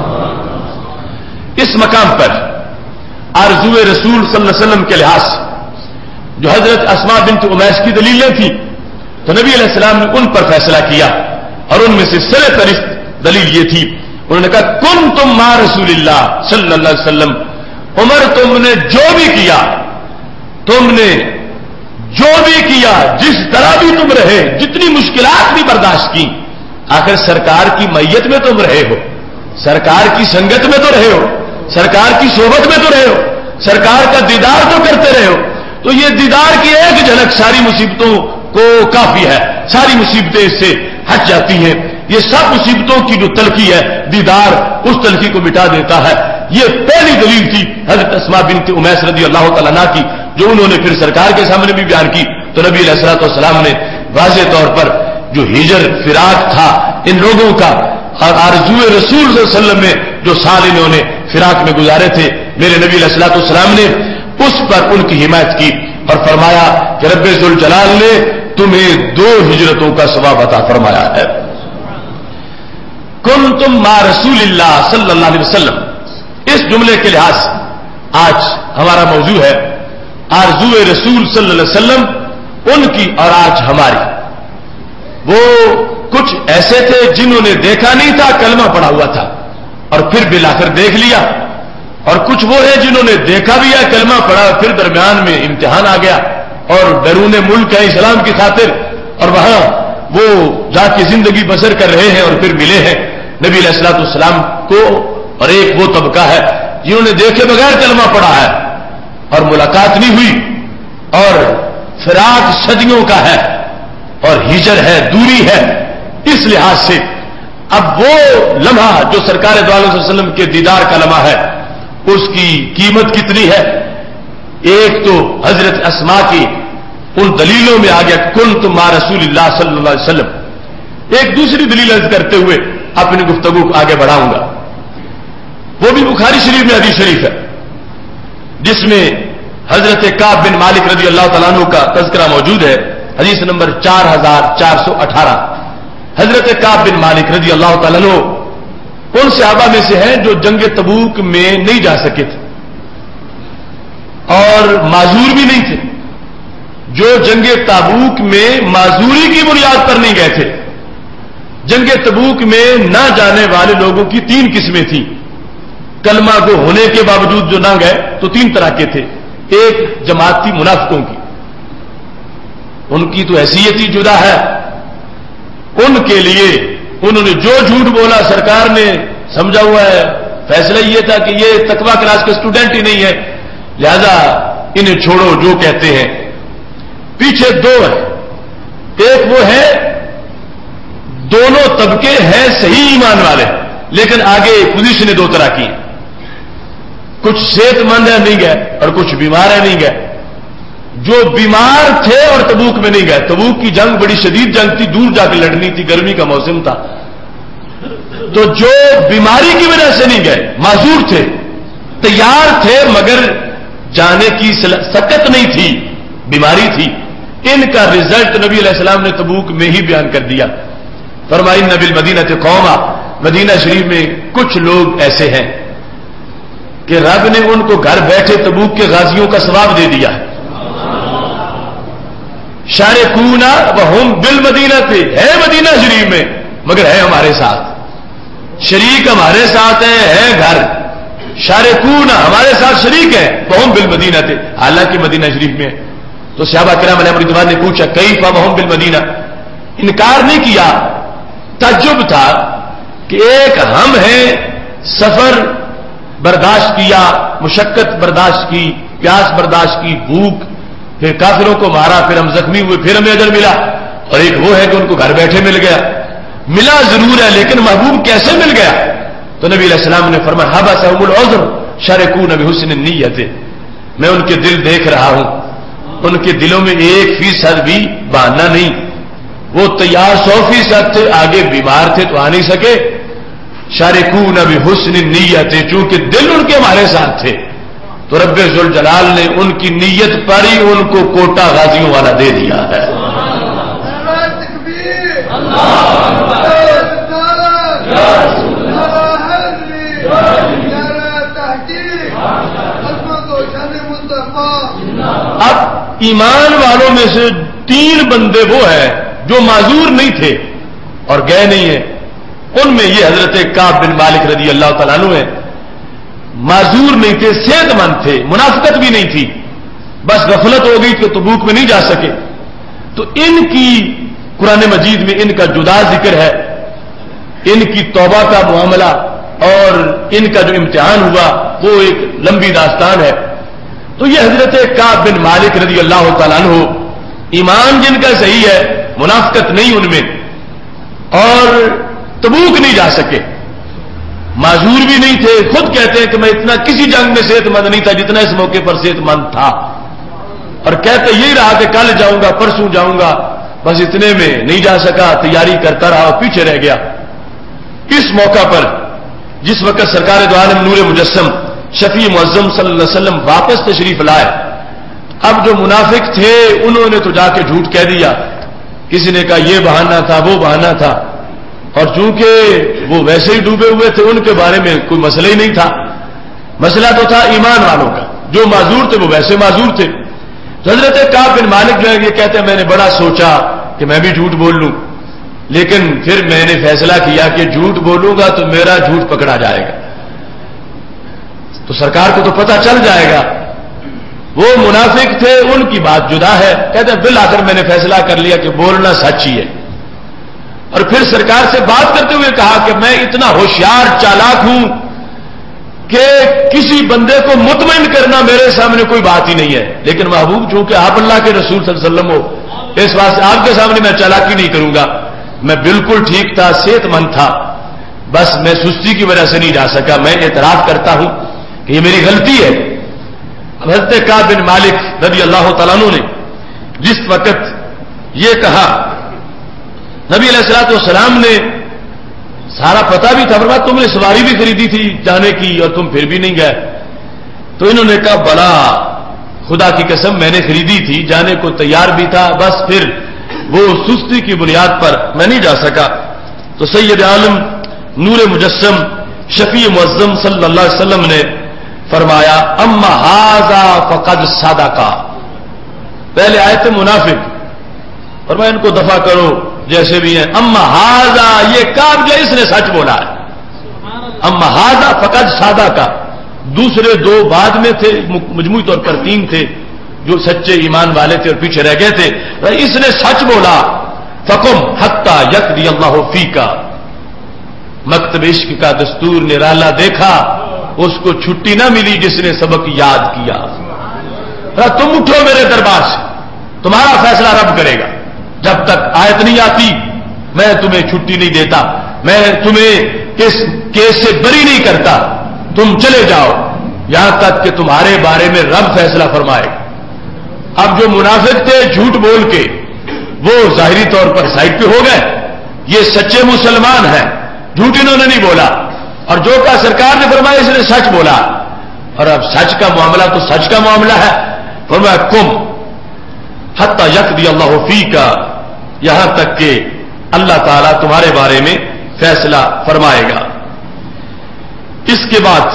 اس مقام پر آرزو رسول صلی اللہ علیہ وسلم کے لحاظ سے جو حضرت اسماء بنت امیس کی دلیلیں تھیں تو نبی علیہ السلام نے ان پر فیصلہ کیا، اور ان میں سے سر فہرست دلیل یہ تھی، انہوں نے کہا کن تم مع رسول اللہ صلی اللہ علیہ وسلم، عمر تم نے جو بھی کیا، تم نے جو بھی کیا، جس طرح بھی تم رہے، جتنی مشکلات بھی برداشت کی، آخر سرکار کی میت میں تم رہے ہو، سرکار کی سنگت میں تو رہے ہو، سرکار کی صحبت میں تو رہے ہو، سرکار کا دیدار تو کرتے رہے ہو، تو یہ دیدار کی ایک جھلک ساری مصیبتوں کو کافی ہے، ساری مصیبتیں اس سے ہٹ جاتی ہیں، یہ سب مصیبتوں کی جو تلخی ہے دیدار اس تلخی کو مٹا دیتا ہے۔ یہ پہلی دلیل تھی حضرت اسماء بنت امیس رضی اللہ تعالیٰ عنہ کی، جو انہوں نے پھر سرکار کے سامنے بھی بیان کی، تو نبی علیہ الصلوۃ والسلام نے واضح طور پر جو ہجر فراق تھا ان لوگوں کا، اور آرزو رسول صلی اللہ علیہ وسلم میں جو سال انہوں نے فراق میں گزارے تھے، میرے نبی علیہ الصلوۃ والسلام نے اس پر ان کی حمایت کی اور فرمایا کہ رب ذوالجلال نے تمہیں 2 ہجرتوں کا ثواب عطا فرمایا ہے۔ کنتم مع رسول اللہ صلی اللہ علیہ وسلم، اس جملے کے لحاظ سے آج ہمارا موضوع ہے آرزو رسول صلی اللہ علیہ وسلم، ان کی اور آج ہماری۔ وہ کچھ ایسے تھے جنہوں نے دیکھا نہیں تھا، کلمہ پڑا ہوا تھا اور پھر بلاخر دیکھ لیا، اور کچھ وہ ہے جنہوں نے دیکھا بھی ہے، کلمہ پڑا، پھر درمیان میں امتحان آ گیا اور بیرون ملک ہے اسلام کی خاطر، اور وہاں وہ جا کے زندگی بسر کر رہے ہیں اور پھر ملے ہیں نبی علیہ الصلوۃ والسلام کو، اور ایک وہ طبقہ ہے جنہوں نے دیکھے بغیر کلمہ پڑھا ہے اور ملاقات نہیں ہوئی، اور فراق صدیوں کا ہے اور ہجر ہے، دوری ہے۔ اس لحاظ سے اب وہ لمحہ جو سرکار دو عالم صلی اللہ علیہ وسلم کے دیدار کا لمحہ ہے، اس کی قیمت کتنی ہے؟ ایک تو حضرت اسماء کی ان دلیلوں میں آ گیا کنتم مع رسول اللہ صلی اللہ علیہ وسلم۔ ایک دوسری دلیل عرض کرتے ہوئے اپنی گفتگو کو آگے بڑھاؤں گا، وہ بھی بخاری شریف میں حدیث شریف ہے، جس میں حضرت کعب بن مالک رضی اللہ تعالیٰ عنہ کا تذکرہ موجود ہے، حدیث نمبر 4418۔ حضرت کعب بن مالک رضی اللہ تعالیٰ عنہ ان صحابہ میں سے ہیں جو جنگ تبوک میں نہیں جا سکے تھے اور معذور بھی نہیں تھے، جو جنگ تبوک میں معذوری کی بنیاد پر نہیں گئے تھے۔ جنگ تبوک میں نہ جانے والے لوگوں کی 3 قسمیں تھیں، کلمہ کو ہونے کے باوجود جو نہ گئے تو 3 طرح کے تھے۔ ایک جماعت تھی منافقوں کی، ان کی تو حیثیت ہی جدا ہے، ان کے لیے انہوں نے جو جھوٹ بولا سرکار نے سمجھا ہوا ہے، فیصلہ یہ تھا کہ یہ تقویٰ کلاس کے اسٹوڈنٹ ہی نہیں ہے، لہذا انہیں چھوڑو جو کہتے ہیں۔ پیچھے 2 ہیں، ایک وہ ہے دونوں طبقے ہیں صحیح ایمان والے، لیکن آگے پوزیشنیں 2 طرح کی ہیں، کچھ صحت مند ہے نہیں گئے اور کچھ بیمار ہے نہیں گئے۔ جو بیمار تھے اور تبوک میں نہیں گئے، تبوک کی جنگ بڑی شدید جنگ تھی، دور جا کے لڑنی تھی، گرمی کا موسم تھا، تو جو بیماری کی وجہ سے نہیں گئے، معذور تھے، تیار تھے مگر جانے کی سکت نہیں تھی، بیماری تھی، ان کا رزلٹ نبی علیہ السلام نے تبوک میں ہی بیان کر دیا۔ فرمایا ان بالمدینہ قوما، مدینہ شریف میں کچھ لوگ ایسے ہیں کہ رب نے ان کو گھر بیٹھے تبوک کے غازیوں کا ثواب دے دیا ہے۔ شارکون وہم بالمدینہ تھے، ہے مدینہ شریف میں مگر ہے ہمارے ساتھ، شریک ہمارے ساتھ ہے گھر، شارکون ہمارے ساتھ شریک ہے، وہم بالمدینہ تھے، حالانکہ مدینہ شریف میں۔ تو صحابہ کرام علیہ رضوان نے پوچھا کیف وہم بالمدینہ، انکار نہیں کیا، تعجب تھا کہ ایک ہم ہیں، سفر برداشت کیا، مشقت برداشت کی، پیاس برداشت کی، بھوک، پھر کافروں کو مارا، پھر ہم زخمی ہوئے، پھر ہمیں اجر ملا، اور ایک وہ ہے کہ ان کو گھر بیٹھے مل گیا، ملا ضرور ہے لیکن محبوب کیسے مل گیا؟ تو نبی علیہ السلام نے فرمایا حبسہم العذر شارکون بحسن النیت، میں ان کے دل دیکھ رہا ہوں، ان کے دلوں میں 1% بھی بہانہ نہیں، وہ تیار 100% تھے، آگے بیمار تھے تو آ نہیں سکے. شارکون بحسن نیت، چونکہ دل ان کے ہمارے ساتھ تھے تو رب ذوالجلال نے ان کی نیت پر ہی ان کو کوٹا غازیوں والا دے دیا ہے. اب ایمان والوں میں سے 3 بندے وہ ہیں جو معذور نہیں تھے اور گئے نہیں ہیں. ان میں یہ حضرت کعب بن مالک رضی اللہ تعالیٰ عنہ ہیں. معذور نہیں تھے، صحت مند تھے، منافقت بھی نہیں تھی، بس غفلت ہو گئی کہ تبوک میں نہیں جا سکے. تو ان کی قرآن مجید میں ان کا جدا ذکر ہے، ان کی توبہ کا معاملہ اور ان کا جو امتحان ہوا وہ ایک لمبی داستان ہے. تو یہ حضرت کعب بن مالک رضی اللہ تعالیٰ عنہ، ایمان جن کا صحیح ہے، منافقت نہیں ان میں، اور تبوک نہیں جا سکے، معذور بھی نہیں تھے. خود کہتے ہیں کہ میں اتنا کسی جنگ میں صحت مند نہیں تھا جتنا اس موقع پر صحت مند تھا، اور کہتے یہی رہا کہ کل جاؤں گا، پرسوں جاؤں گا، بس اتنے میں نہیں جا سکا، تیاری کرتا رہا اور پیچھے رہ گیا. اس موقع پر جس وقت سرکار دو عالم نور مجسم شفیع معظم صلی اللہ علیہ وسلم واپس تشریف لائے، اب جو منافق تھے انہوں نے تو جا کے جھوٹ کہہ دیا. کسی نے کہا یہ بہانہ تھا، وہ بہانہ تھا، اور چونکہ وہ ویسے ہی ڈوبے ہوئے تھے ان کے بارے میں کوئی مسئلہ ہی نہیں تھا. مسئلہ تو تھا ایمان والوں کا، جو معذور تھے وہ ویسے معذور تھے. تو حضرت کعب بن مالک جو ہے یہ کہتے ہیں میں نے بڑا سوچا کہ میں بھی جھوٹ بول لوں، لیکن پھر میں نے فیصلہ کیا کہ جھوٹ بولوں گا تو میرا جھوٹ پکڑا جائے گا، تو سرکار کو تو پتہ چل جائے گا. وہ منافق تھے، ان کی بات جدا ہے. کہتے ہیں بالآخر میں نے فیصلہ کر لیا کہ بولنا سچ ہی ہے. اور پھر سرکار سے بات کرتے ہوئے کہا کہ میں اتنا ہوشیار چالاک ہوں کہ کسی بندے کو مطمئن کرنا میرے سامنے کوئی بات ہی نہیں ہے، لیکن محبوب چونکہ آپ اللہ کے رسول صلی اللہ علیہ وسلم ہو، اس واسطے آپ کے سامنے میں چالاکی نہیں کروں گا. میں بالکل ٹھیک تھا، صحت مند تھا، بس میں سستی کی وجہ سے نہیں جا سکا. میں اعتراف کرتا ہوں کہ یہ میری غلطی ہے. حضرت کعب بن مالک رضی اللہ تعالیٰ عنہ نے جس وقت یہ کہا، نبی علیہ الصلوۃ والسلام نے سارا پتا بھی تھا، فرمایا تم نے سواری بھی خریدی تھی جانے کی اور تم پھر بھی نہیں گئے. تو انہوں نے کہا بلا خدا کی قسم میں نے خریدی تھی، جانے کو تیار بھی تھا، بس پھر وہ سستی کی بنیاد پر میں نہیں جا سکا. تو سید عالم نور مجسم شفیع معظم صلی اللہ علیہ وسلم نے فرمایا اما ھذا فقد صدقا. پہلے آئے تھے منافق، فرمایا ان کو دفع کرو جیسے بھی ہیں. اما ھذا، یہ کعب جو اس نے سچ بولا ہے. اما ھذا فقد صدقا. دوسرے 2 بعد میں تھے، مجموعی طور پر 3 تھے جو سچے ایمان والے تھے اور پیچھے رہ گئے تھے. اس نے سچ بولا. فقم حتی یقضی اللہ فیک. مکتب عشق کا دستور نرالا دیکھا، اس کو چھٹی نہ ملی جس نے سبق یاد کیا. تم اٹھو میرے دربار سے، تمہارا فیصلہ رب کرے گا. جب تک آیت نہیں آتی میں تمہیں چھٹی نہیں دیتا، میں تمہیں اس کیس سے بری نہیں کرتا. تم چلے جاؤ یہاں تک کہ تمہارے بارے میں رب فیصلہ فرمائے. اب جو منافق تھے جھوٹ بول کے وہ ظاہری طور پر سائڈ پہ ہو گئے، یہ سچے مسلمان ہیں، جھوٹ انہوں نے نہیں بولا. اور جو کا سرکار نے فرمایا اس نے سچ بولا، اور اب سچ کا معاملہ تو سچ کا معاملہ ہے. فرمایا کم حتی یقضی اللہ فیک، یہاں تک کہ اللہ تعالیٰ تمہارے بارے میں فیصلہ فرمائے گا. اس کے بعد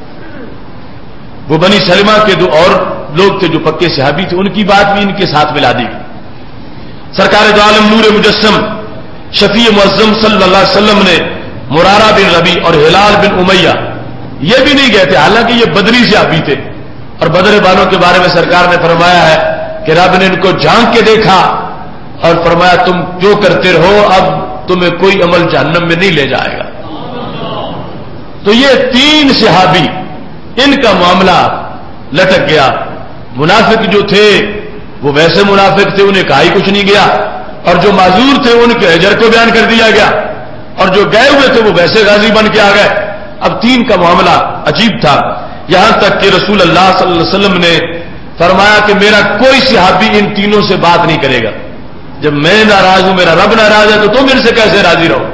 وہ بنی سلمہ کے 2 اور لوگ تھے جو پکے صحابی تھے، ان کی بات بھی ان کے ساتھ ملا دی. سرکار دو عالم نور مجسم شفیع معظم صلی اللہ علیہ وسلم نے مرارہ بن ربی اور ہلال بن امیہ یہ بھی نہیں گئے تھے، حالانکہ یہ بدری صحابی تھے. اور بدر والوں کے بارے میں سرکار نے فرمایا ہے کہ رب نے ان کو جھانک کے دیکھا اور فرمایا تم جو کرتے رہو، اب تمہیں کوئی عمل جہنم میں نہیں لے جائے گا. تو یہ 3 صحابی، ان کا معاملہ لٹک گیا. منافق جو تھے وہ ویسے منافق تھے، انہیں کہا ہی کچھ نہیں گیا، اور جو معذور تھے ان کے اجر کو بیان کر دیا گیا، اور جو گئے ہوئے تھے وہ ویسے غازی بن کے آ گئے. اب 3 کا معاملہ عجیب تھا، یہاں تک کہ رسول اللہ صلی اللہ علیہ وسلم نے فرمایا کہ میرا کوئی صحابی ان تینوں سے بات نہیں کرے گا. جب میں ناراض ہوں میرا رب ناراض ہے تو تم ان سے کیسے راضی رہو؟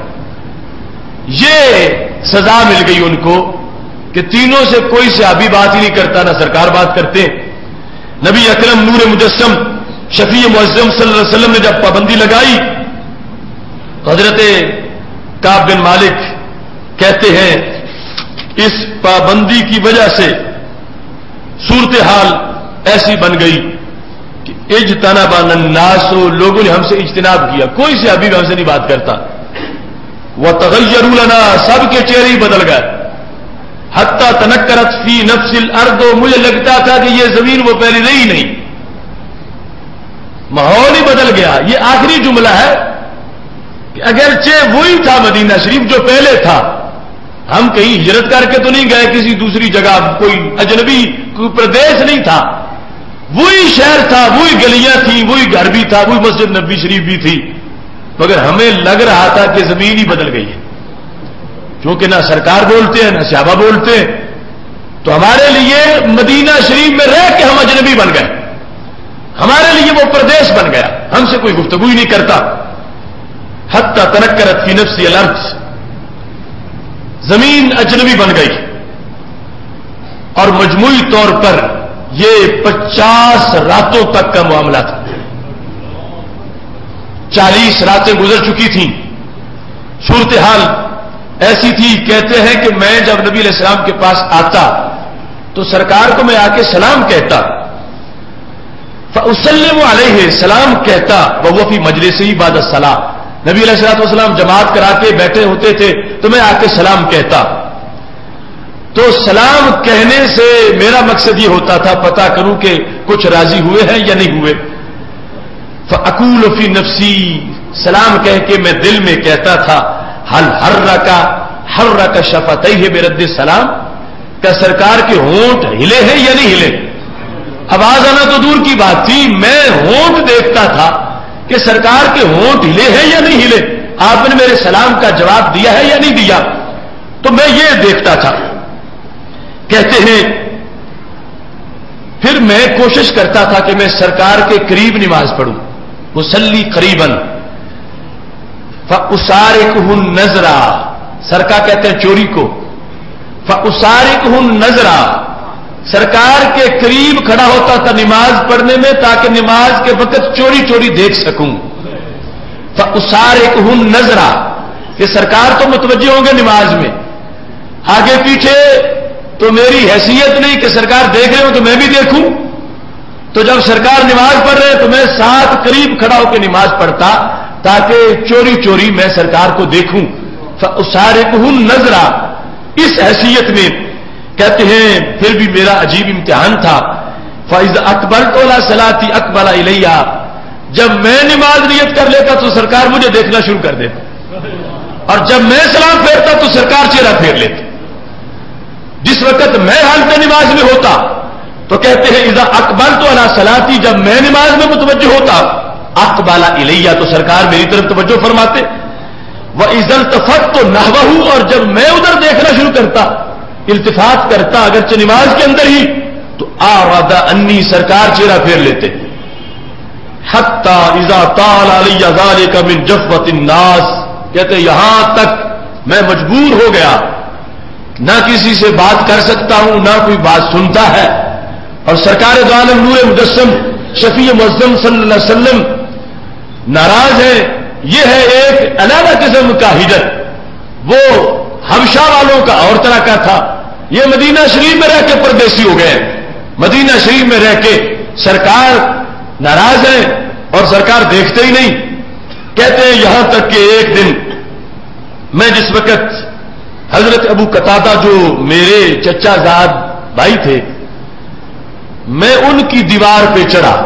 یہ سزا مل گئی ان کو کہ تینوں سے کوئی صحابی بات ہی نہیں کرتا، نہ سرکار بات کرتے۔ نبی اکرم نور مجسم شفیع معظم صلی اللہ علیہ وسلم نے جب پابندی لگائی، حضرت کعب بن مالک کہتے ہیں اس پابندی کی وجہ سے صورتحال ایسی بن گئی کہ اجتنب الناس، لوگوں نے ہم سے اجتناب کیا، کوئی صحابی ہم سے نہیں بات کرتا۔ وتغیروا لنا، سب کے چہرے ہی بدل گئے۔ حتی تنکرت فی نفس الارض، مجھے لگتا تھا کہ یہ زمین وہ پہلے رہی نہیں، ماحول ہی بدل گیا۔ یہ آخری جملہ ہے کہ اگرچہ وہی تھا مدینہ شریف جو پہلے تھا، ہم کہیں ہجرت کر کے تو نہیں گئے کسی دوسری جگہ، کوئی اجنبی کوئی پردیش نہیں تھا، وہی شہر تھا، وہی گلیاں تھیں، وہی گھر بھی تھا، وہی مسجد نبوی شریف بھی تھی، مگر ہمیں لگ رہا تھا کہ زمین ہی بدل گئی ہے، کیونکہ نہ سرکار بولتے ہیں نہ صحابہ بولتے ہیں، تو ہمارے لیے مدینہ شریف میں رہ کے ہم اجنبی بن گئے، ہمارے لیے وہ پردیش بن گیا، ہم سے کوئی گفتگو ہی نہیں کرتا۔ حتی تنکرت فی نفس الارض، زمین اجنبی بن گئی، اور مجموعی طور پر یہ 50 راتوں تک کا معاملہ تھا، 40 راتیں گزر چکی تھیں۔ صورتحال ایسی تھی، کہتے ہیں کہ میں جب نبی علیہ السلام کے پاس آتا تو سرکار کو میں آ کے سلام کہتا، فأسلم علیہ، سلام کہتا، وہو فی مجلسہ بعد الصلاۃ، نبی علیہ الصلوۃ والسلام جماعت کرا کے بیٹھے ہوتے تھے تو میں آ کے سلام کہتا۔ تو سلام کہنے سے میرا مقصد یہ ہوتا تھا پتہ کروں کہ کچھ راضی ہوئے ہیں یا نہیں ہوئے۔ فأقول فی نفسی، سلام کہہ کے میں دل میں کہتا تھا، حل حرک شفتیہ برد السلام، کیا سرکار کے ہونٹ ہلے ہیں یا نہیں ہلے؟ آواز آنا تو دور کی بات تھی، میں ہونٹ دیکھتا تھا کہ سرکار کے ہونٹ ہلے ہیں یا نہیں ہلے، آپ نے میرے سلام کا جواب دیا ہے یا نہیں دیا، تو میں یہ دیکھتا تھا۔ کہتے ہیں پھر میں کوشش کرتا تھا کہ میں سرکار کے قریب نماز پڑھوں، مصلی قریباً، فأسارقہ النظرا، سرکار کہتے ہیں چوری کو، فأسارقہ النظرا، سرکار کے قریب کھڑا ہوتا تھا نماز پڑھنے میں تاکہ نماز کے وقت چوری چوری دیکھ سکوں۔ فأسارقہ النظرا، کہ سرکار تو متوجہ ہوں گے نماز میں، آگے پیچھے تو میری حیثیت نہیں کہ سرکار دیکھ رہے ہو تو میں بھی دیکھوں، تو جب سرکار نماز پڑھ رہے تو میں ساتھ قریب کھڑا ہو کے نماز پڑھتا تاکہ چوری چوری میں سرکار کو دیکھوں۔ فأسارقہ النظرا، اس حیثیت میں کہتے ہیں پھر بھی میرا عجیب امتحان تھا۔ فإذا أقبلت إلى صلاتي أقبل إلي، جب میں نماز نیت کر لیتا تو سرکار مجھے دیکھنا شروع کر دیتا، اور جب میں سلام پھیرتا تو سرکار چہرہ پھیر لیتے۔ جس وقت میں حالت نماز میں ہوتا تو کہتے ہیں اذا اقبلت علی صلاتی، جب میں نماز میں متوجہ ہوتا، اقبل الیہ، تو سرکار میری طرف توجہ فرماتے، واذا التفت نحوہ، اور جب میں ادھر دیکھنا شروع کرتا، التفات کرتا اگرچہ نماز کے اندر ہی، تو اعرض انی، سرکار چہرہ پھیر لیتے۔ حتی اذا طال علی ذلک من جفوۃ الناس، کہتے یہاں تک میں مجبور ہو گیا، نہ کسی سے بات کر سکتا ہوں نہ کوئی بات سنتا ہے، اور سرکار دو عالم نور مجسم شفیع معظم صلی اللہ علیہ وسلم ناراض ہے۔ یہ ہے ایک علیحدہ قسم کا ہجرت، وہ حبشہ والوں کا اور طرح کا تھا، یہ مدینہ شریف میں رہ کے پردیسی ہو گئے، مدینہ شریف میں رہ کے سرکار ناراض ہے اور سرکار دیکھتے ہی نہیں۔ کہتے ہیں یہاں تک کہ ایک دن میں جس وقت حضرت ابو قتادہ جو میرے چچا زاد بھائی تھے، میں ان کی دیوار پہ چڑھا،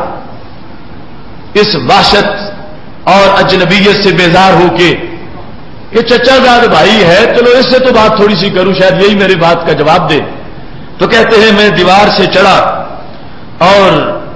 اس وحشت اور اجنبیت سے بیزار ہو کے، یہ چچا زاد بھائی ہے چلو اس سے تو بات تھوڑی سی کروں، شاید یہی میری بات کا جواب دے۔ تو کہتے ہیں میں دیوار سے چڑھا، اور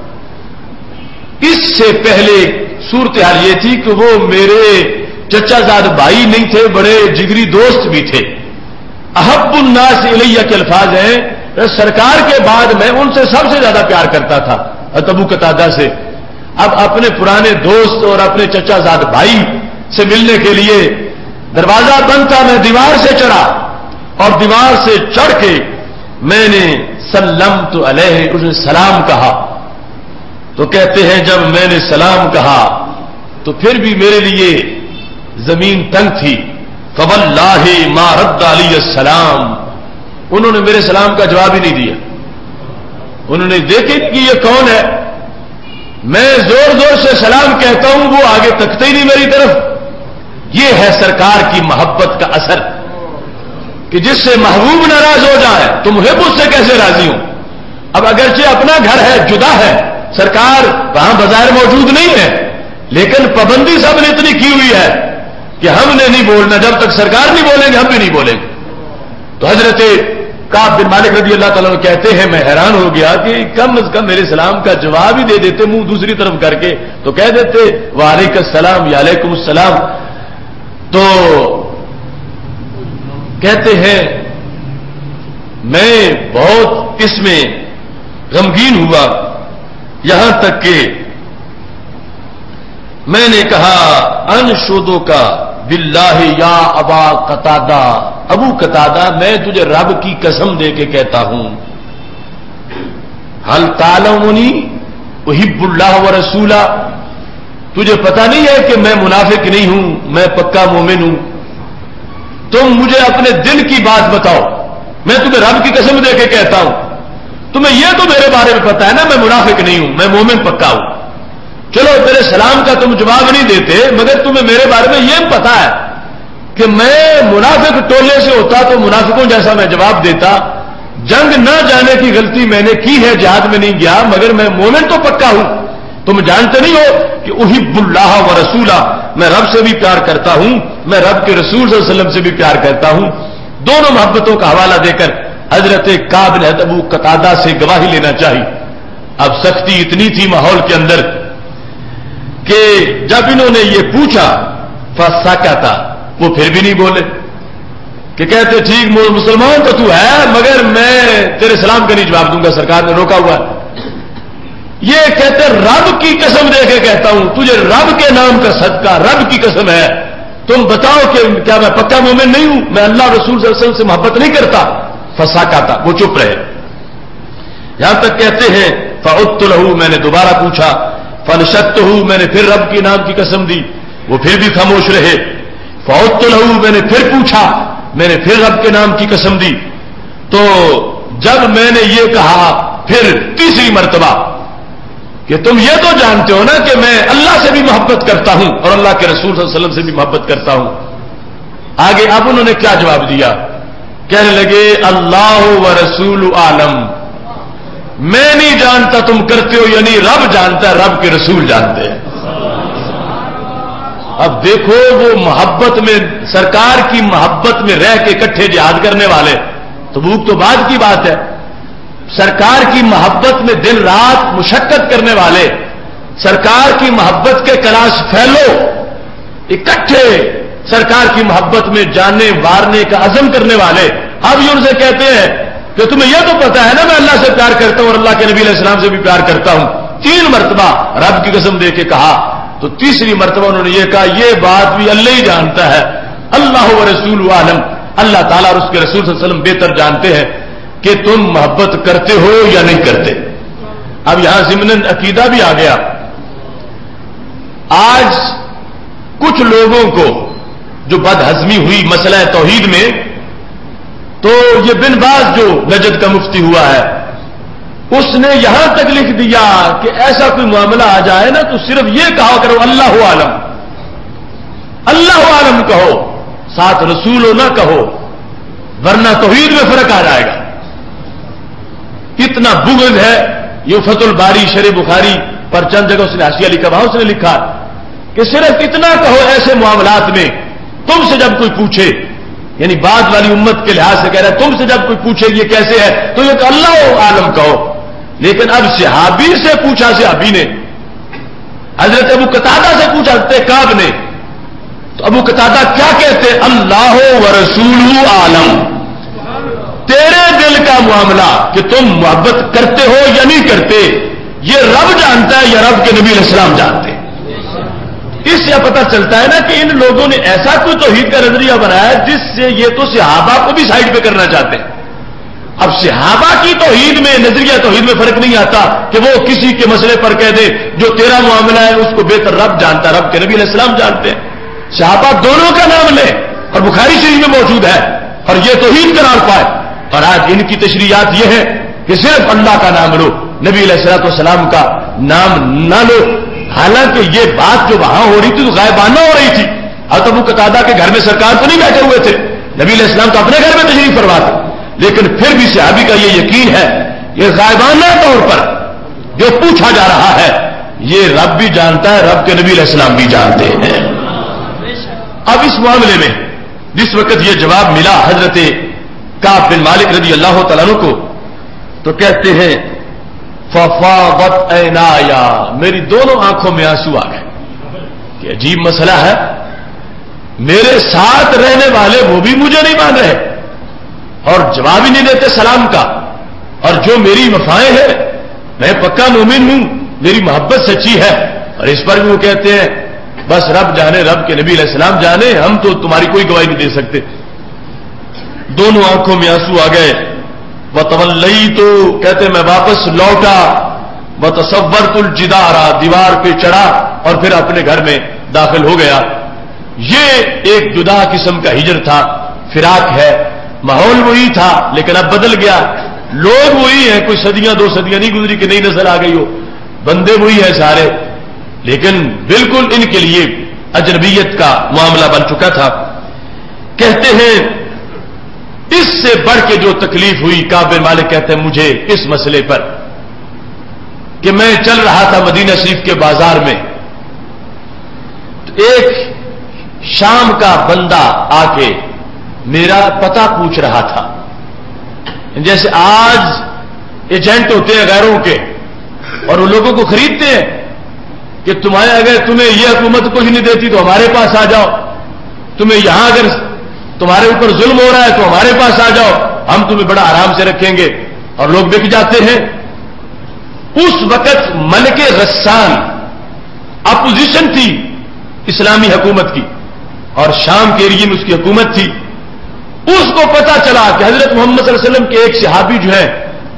اس سے پہلے صورتحال یہ تھی کہ وہ میرے چچا زاد بھائی نہیں تھے، بڑے جگری دوست بھی تھے۔ احب الناس الیہ کے الفاظ ہیں، سرکار کے بعد میں ان سے سب سے زیادہ پیار کرتا تھا، ابو قتادہ سے، اب اپنے پرانے دوست اور اپنے چچا زاد بھائی سے ملنے کے لیے دروازہ بند تھا، میں دیوار سے چڑھا اور دیوار سے چڑھ کے میں نے سلمت علیہ، اس نے سلام کہا. تو کہتے ہیں جب میں نے سلام کہا تو پھر بھی میرے لیے زمین تنگ تھی. فواللہ ما رد علی السلام، انہوں نے میرے سلام کا جواب ہی نہیں دیا. انہوں نے دیکھے کہ یہ کون ہے، میں زور زور سے سلام کہتا ہوں، وہ آگے تکتے ہی نہیں میری طرف. یہ ہے سرکار کی محبت کا اثر کہ جس سے محبوب ناراض ہو جائے تو محب اس سے کیسے راضی ہوں. اب اگرچہ اپنا گھر ہے، جدا ہے، سرکار وہاں بظاہر موجود نہیں ہے، لیکن پابندی سب نے اتنی کی ہوئی ہے کہ ہم نے نہیں بولنا، جب تک سرکار نہیں بولیں گے ہم بھی نہیں بولیں گے. تو حضرت کعب بن مالک رضی اللہ تعالیٰ کہتے ہیں میں حیران ہو گیا کہ کم از کم میرے سلام کا جواب ہی دے دیتے، منہ دوسری طرف کر کے تو کہہ دیتے وعلیکم السلام یا علیکم السلام. تو کہتے ہیں میں بہت اس میں غمگین ہوا، یہاں تک کہ میں نے کہا انشدو کا باللہ یا ابا قتادہ، ابو قتادہ میں تجھے رب کی قسم دے کے کہتا ہوں، حل تعلمنی احب اللہ ورسولہ، تجھے پتا نہیں ہے کہ میں منافق نہیں ہوں، میں پکا مومن ہوں. تم مجھے اپنے دل کی بات بتاؤ، میں تمہیں رب کی قسم دے کے کہتا ہوں، تمہیں یہ تو میرے بارے میں پتا ہے نا میں منافق نہیں ہوں، میں مومن پکا ہوں. چلو تیرے سلام کا تم جواب نہیں دیتے، مگر تمہیں میرے بارے میں یہ پتا ہے کہ میں منافق ٹولے سے ہوتا تو منافقوں جیسا میں جواب دیتا. جنگ نہ جانے کی غلطی میں نے کی ہے، جہاد میں نہیں گیا، مگر میں مومن تو پکا ہوں. تم جانتے نہیں ہو کہ احب اللہ و رسولہ، میں رب سے بھی پیار کرتا ہوں، میں رب کے رسول صلی اللہ علیہ وسلم سے بھی پیار کرتا ہوں. دونوں محبتوں کا حوالہ دے کر حضرت کعب بن ابو قتادہ سے گواہی لینا چاہیے. اب سختی اتنی تھی ماحول کے اندر کہ جب انہوں نے یہ پوچھا فسکتا، وہ پھر بھی نہیں بولے کہ کہتے ٹھیک مسلمان تو تو ہے مگر میں تیرے سلام کا نہیں جواب دوں گا، سرکار نے روکا ہوا ہے. یہ کہتے رب کی قسم دے کے کہتا ہوں، تجھے رب کے نام کا صدقہ، رب کی قسم ہے، تم بتاؤ کہ کیا میں پکا مومن نہیں ہوں، میں اللہ رسول صلی اللہ علیہ وسلم سے محبت نہیں کرتا. فسکتا، وہ چپ رہے. یہاں تک کہتے ہیں فعدت له، میں نے دوبارہ پوچھا، فنشدته، میں نے پھر رب کی نام کی قسم دی، وہ پھر بھی خاموش رہے. فعدت له، میں نے پھر پوچھا، میں نے پھر رب کے نام کی قسم دی. تو جب میں نے یہ کہا پھر تیسری مرتبہ کہ تم یہ تو جانتے ہو نا کہ میں اللہ سے بھی محبت کرتا ہوں اور اللہ کے رسول صلی اللہ علیہ وسلم سے بھی محبت کرتا ہوں. آگے اب انہوں نے کیا جواب دیا، کہنے لگے اللہ و رسول عالم، میں نہیں جانتا تم کرتے ہو، یعنی رب جانتا ہے، رب کے رسول جانتے ہیں. اب دیکھو وہ محبت میں، سرکار کی محبت میں رہ کے اکٹھے جہاد کرنے والے، تبوک تو بعد کی بات ہے، سرکار کی محبت میں دن رات مشقت کرنے والے، سرکار کی محبت کے کلاش فیلو اکٹھے سرکار کی محبت میں جانے وارنے کا عزم کرنے والے، اب یہ ان سے کہتے ہیں کہ تمہیں یہ تو پتا ہے نا میں اللہ سے پیار کرتا ہوں اور اللہ کے نبی علیہ السلام سے بھی پیار کرتا ہوں. 3 مرتبہ رب کی قسم دے کے کہا. تو تیسری مرتبہ انہوں نے یہ کہا یہ بات بھی اللہ ہی جانتا ہے، اللہ و رسول عالم، اللہ تعالیٰ اور اس کے رسول صلی اللہ علیہ وسلم بہتر جانتے ہیں کہ تم محبت کرتے ہو یا نہیں کرتے. اب یہاں ضمن عقیدہ بھی آ گیا. آج کچھ لوگوں کو جو بد ہضمی ہوئی مسئلہ توحید میں، تو یہ بن باز جو نجد کا مفتی ہوا ہے اس نے یہاں تک لکھ دیا کہ ایسا کوئی معاملہ آ جائے نا تو صرف یہ کہا کرو اللہ عالم، اللہ عالم کہو، ساتھ رسول نہ کہو، ورنہ توحید میں فرق آ جائے گا. اتنا بغض ہے. یہ فتح الباری شرح بخاری پر چند جگہ اس نے حاشیہ لکھا، وہاں اس نے لکھا کہ صرف اتنا کہو ایسے معاملات میں تم سے جب کوئی پوچھے، یعنی بعد والی امت کے لحاظ سے کہہ رہا ہے تم سے جب کوئی پوچھے یہ کیسے ہے تو یہ کہ اللہ عالم کہو. لیکن اب صحابی سے پوچھا، صحابی نے حضرت ابو قتادہ سے پوچھا، حضرت کعب نے، تو ابو قتادہ کیا کہتے اللہ و رسول عالم، تیرے دل کا معاملہ کہ تم محبت کرتے ہو یا نہیں کرتے یہ رب جانتا ہے یا رب کے نبی علیہ السلام جانتے ہیں؟ اس سے پتہ چلتا ہے نا کہ ان لوگوں نے ایسا کوئی توحید کا نظریہ بنایا جس سے یہ تو صحابہ کو بھی سائڈ پہ کرنا چاہتے ہیں. اب صحابہ کی توحید میں نظریہ توحید میں فرق نہیں آتا کہ وہ کسی کے مسئلے پر کہہ دے جو تیرا معاملہ ہے اس کو بہتر رب جانتا ہے، رب کے نبی علیہ السلام جانتے ہیں. صحابہ دونوں کا نام لے اور بخاری شریف میں موجود ہے اور یہ توحید قرار پائے. اور آج ان کی تشریحات یہ ہے کہ صرف اللہ کا نام لو، نبی علیہ الصلوۃ والسلام کا نام نہ لو. حالانکہ یہ بات جو وہاں ہو رہی تھی تو غائبانہ ہو رہی تھی. حضرت ابو قتادہ کے گھر میں سرکار تو نہیں بیٹھے ہوئے تھے، نبی علیہ السلام تو اپنے گھر میں تشریف فرما تھے، لیکن پھر بھی صحابی کا یہ یقین ہے یہ غائبانہ طور پر جو پوچھا جا رہا ہے یہ رب بھی جانتا ہے، رب کے نبی علیہ السلام بھی جانتے ہیں. اب اس معاملے میں جس وقت یہ جواب ملا حضرت کعب بن مالک رضی اللہ تعالیٰ عنہ کو تو کہتے ہیں ففاضت عینایا، میری دونوں آنکھوں میں آنسو آ گئے. کہ عجیب مسئلہ ہے، میرے ساتھ رہنے والے وہ بھی مجھے نہیں مان رہے اور جواب ہی نہیں دیتے سلام کا، اور جو میری وفائیں ہیں میں پکا مومن ہوں، میری محبت سچی ہے، اور اس پر بھی وہ کہتے ہیں بس رب جانے، رب کے نبی علیہ السلام جانے، ہم تو تمہاری کوئی گواہی نہیں دے سکتے. دونوں آنکھوں میں آنسو آ گئے. وَتَوَلَّيْتُ، کہتے میں واپس لوٹا. وَتَصَوَّرْتُ الْجِدَارَ، دیوار پہ چڑھا اور پھر اپنے گھر میں داخل ہو گیا. یہ ایک جدا قسم کا ہجر تھا، فراق ہے. ماحول وہی تھا لیکن اب بدل گیا. لوگ وہی ہیں، کوئی صدیاں دو صدیاں نہیں گزری کہ نئی نظر آ گئی ہو، بندے وہی ہیں سارے، لیکن بالکل ان کے لیے اجنبیت کا معاملہ بن چکا تھا. کہتے ہیں اس سے بڑھ کے جو تکلیف ہوئی، کعب بن مالک کہتے ہیں مجھے اس مسئلے پر کہ میں چل رہا تھا مدینہ شریف کے بازار میں، تو ایک شام کا بندہ آ کے میرا پتہ پوچھ رہا تھا. جیسے آج ایجنٹ ہوتے ہیں غیروں کے اور ان لوگوں کو خریدتے ہیں کہ اگر تمہیں یہ حکومت کچھ نہیں دیتی تو ہمارے پاس آ جاؤ، تمہیں یہاں اگر تمہارے اوپر ظلم ہو رہا ہے تو ہمارے پاس آ جاؤ، ہم تمہیں بڑا آرام سے رکھیں گے، اور لوگ بک جاتے ہیں. اس وقت ملک غسان اپوزیشن تھی اسلامی حکومت کی اور شام کے ایریے میں اس کی حکومت تھی. اس کو پتا چلا کہ حضرت محمد صلی اللہ علیہ وسلم کے ایک صحابی جو ہیں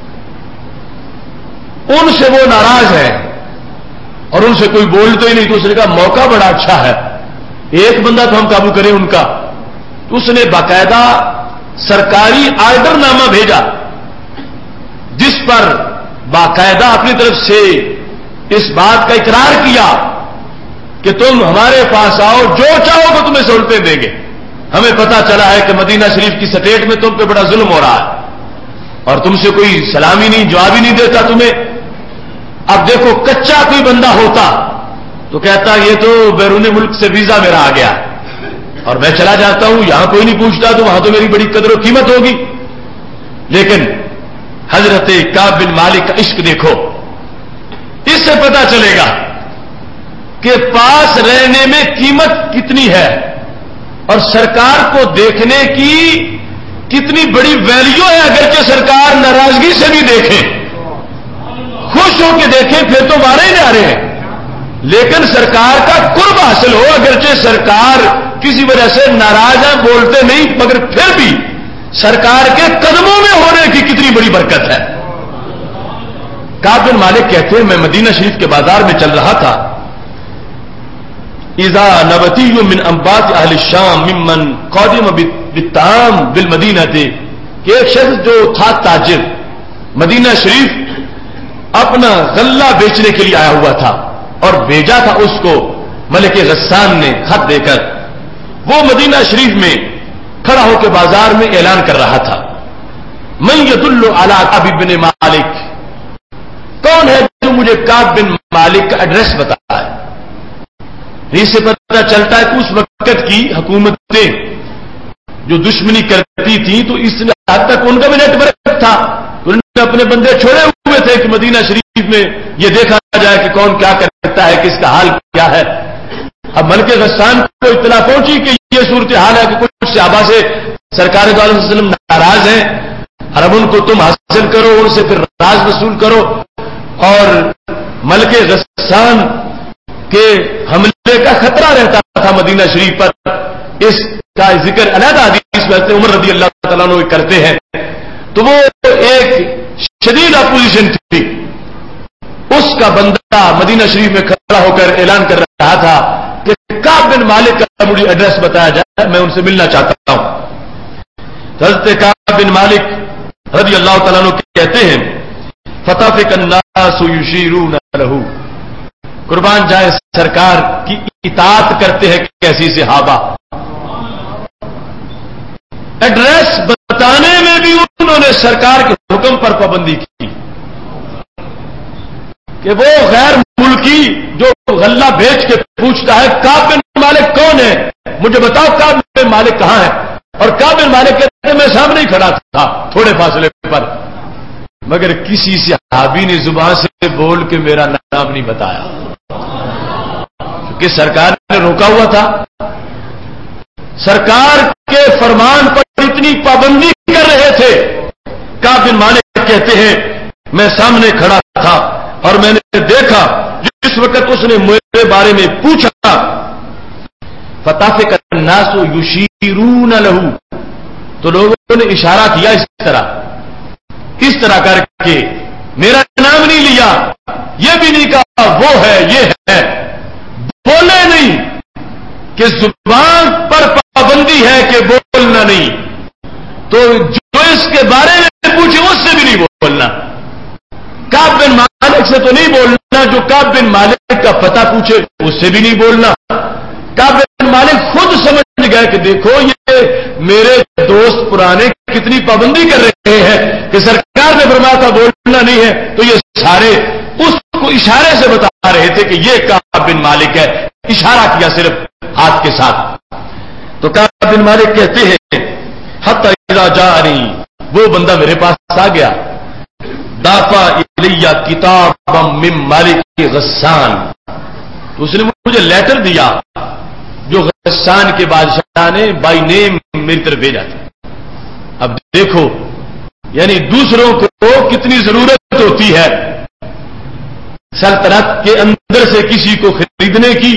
ان سے وہ ناراض ہیں اور ان سے کوئی بولتے ہی نہیں. تو اس نے کہا موقع بڑا اچھا ہے، ایک بندہ تو ہم قابو کریں ان کا. تو اس نے باقاعدہ سرکاری آرڈر نامہ بھیجا جس پر باقاعدہ اپنی طرف سے اس بات کا اقرار کیا کہ تم ہمارے پاس آؤ، جو چاہو گے تمہیں سہولتیں دیں گے. ہمیں پتا چلا ہے کہ مدینہ شریف کی سٹیٹ میں تم پہ بڑا ظلم ہو رہا ہے اور تم سے کوئی سلامی نہیں، جواب ہی نہیں دیتا تمہیں. اب دیکھو کچا کوئی بندہ ہوتا تو کہتا یہ تو بیرون ملک سے ویزا میرا آ گیا اور میں چلا جاتا ہوں، یہاں کوئی نہیں پوچھتا تو وہاں تو میری بڑی قدر و قیمت ہوگی. لیکن حضرت کعب بن مالک کا عشق دیکھو، اس سے پتا چلے گا کہ پاس رہنے میں قیمت کتنی ہے اور سرکار کو دیکھنے کی کتنی بڑی ویلیو ہے. اگرچہ سرکار ناراضگی سے بھی دیکھیں، خوش ہو کے دیکھیں، پھر تو مارے جا رہے ہیں، لیکن سرکار کا قرب حاصل ہو. اگرچہ سرکار کسی وجہ سے ناراض ہیں، بولتے نہیں، مگر پھر بھی سرکار کے قدموں میں ہونے کی کتنی بڑی برکت ہے. کعب بن مالک کہتے ہیں میں مدینہ شریف کے بازار میں چل رہا تھا. اذا نبتی من انبات اہل الشام ممن قادم بالطعام بالمدینہ تھے کہ ایک شخص جو تھا تاجر، مدینہ شریف اپنا غلہ بیچنے کے لیے آیا ہوا تھا اور بھیجا تھا اس کو ملک غسان نے خط دے کر. وہ مدینہ شریف میں کھڑا ہو کے بازار میں اعلان کر رہا تھا من یدل علی کعب بن مالک، کون ہے جو مجھے کعب بن مالک کا ایڈریس بتاتا ہے. اس سے پتہ چلتا ہے کہ اس وقت کی حکومتیں جو دشمنی کرتی تھیں تو اس حد تک ان کا بھی نیٹ ورک تھا، انہوں نے اپنے بندے چھوڑے ہوئے تھے کہ مدینہ شریف میں یہ دیکھا جائے کہ کون کیا کرتا ہے، کس کا حال کیا ہے. اب ملک غسان کو اطلاع پہنچی کہ یہ صورتحال ہے کہ کچھ صحابہ سے سرکار دو علیہ وسلم ناراض ہیں اور اب ان کو تم حاصل کرو، ان سے پھر راز وصول کرو اور ملک غسان کے حملے کا خطرہ رہتا تھا مدینہ شریف پر، اس کا ذکر علیحدہ حدیث میں عمر رضی اللہ تعالیٰ عنہ کرتے ہیں. تو وہ ایک شدید اپوزیشن تھی، اس کا بندہ مدینہ شریف میں کھڑا ہو کر اعلان کر رہا تھا کہ کعب بن مالک کا مجھے ایڈریس بتایا جائے، میں ان سے ملنا چاہتا ہوں. حضرت کعب بن مالک رضی اللہ تعالیٰ عنہ کہتے ہیں فَطَفِقَ النَّاسُ يُشِيرُونَ لَهُ، قربان جائے سرکار کی اطاعت کرتے ہیں کیسی صحابہ. ایڈریس بتانے میں بھی انہوں نے سرکار کے حکم پر پابندی کی کہ وہ غیر ملکی جو غلہ بیچ کے پوچھتا ہے کعب بن مالک کون ہے، مجھے بتاؤ کعب بن مالک کہاں ہے، اور کعب بن مالک کہتے ہیں میں سامنے ہی کھڑا تھا تھوڑے فاصلے پر، مگر کسی صحابی نے زبان سے بول کے میرا نام نہیں بتایا کہ سرکار نے روکا ہوا تھا. سرکار کے فرمان پر اتنی پابندی کر رہے تھے. کعب بن مالک کہتے ہیں میں سامنے کھڑا تھا اور میں نے دیکھا جس وقت اس نے میرے بارے میں پوچھا فَطَفِقَ النَّاسُ يُشِيرُونَ لَهُ، تو لوگوں نے اشارہ کیا اس طرح کر کے، میرا نام نہیں لیا، یہ بھی نہیں کہا وہ ہے یہ ہے، بولے نہیں کہ زبان پر پابندی ہے کہ بولنا نہیں، تو جو اس کے بارے میں پوچھے اس سے بھی نہیں بولنا. کعب بن مالک سے تو نہیں بولنا، جو کعب بن مالک کا پتہ پوچھے اس سے بھی نہیں بولنا. کعب بن مالک خود سمجھ گئے کہ دیکھو یہ میرے دوست پرانے کتنی پابندی کر رہے ہیں کہ سرکار نے فرمایا تھا بولنا نہیں ہے، تو یہ سارے اس کو اشارے سے بتا رہے تھے کہ یہ کعب بن مالک ہے، اشارہ کیا صرف ہاتھ کے ساتھ. تو کعب بن مالک کہتے ہیں حتی اذا جاءنی، وہ بندہ میرے پاس آ گیا، دافع الیہ کتابا من مالک غسان، تو اس نے مجھے لیٹر دیا جو غسان کے بادشاہ نے بائی نیم میری طرف بھیجا تھا. اب دیکھو یعنی دوسروں کو کتنی ضرورت ہوتی ہے سلطنت کے اندر سے کسی کو خریدنے کی.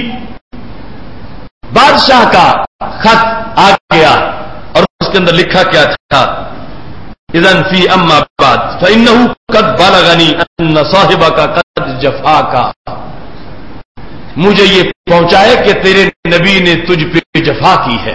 بادشاہ کا خط آ گیا اور اس کے اندر لکھا کیا تھا اذن فی اما بعد فانه قد بلغنی ان صاحبک قد جفاک، مجھے یہ پہنچائے کہ تیرے نبی نے تجھ پہ جفا کی ہے.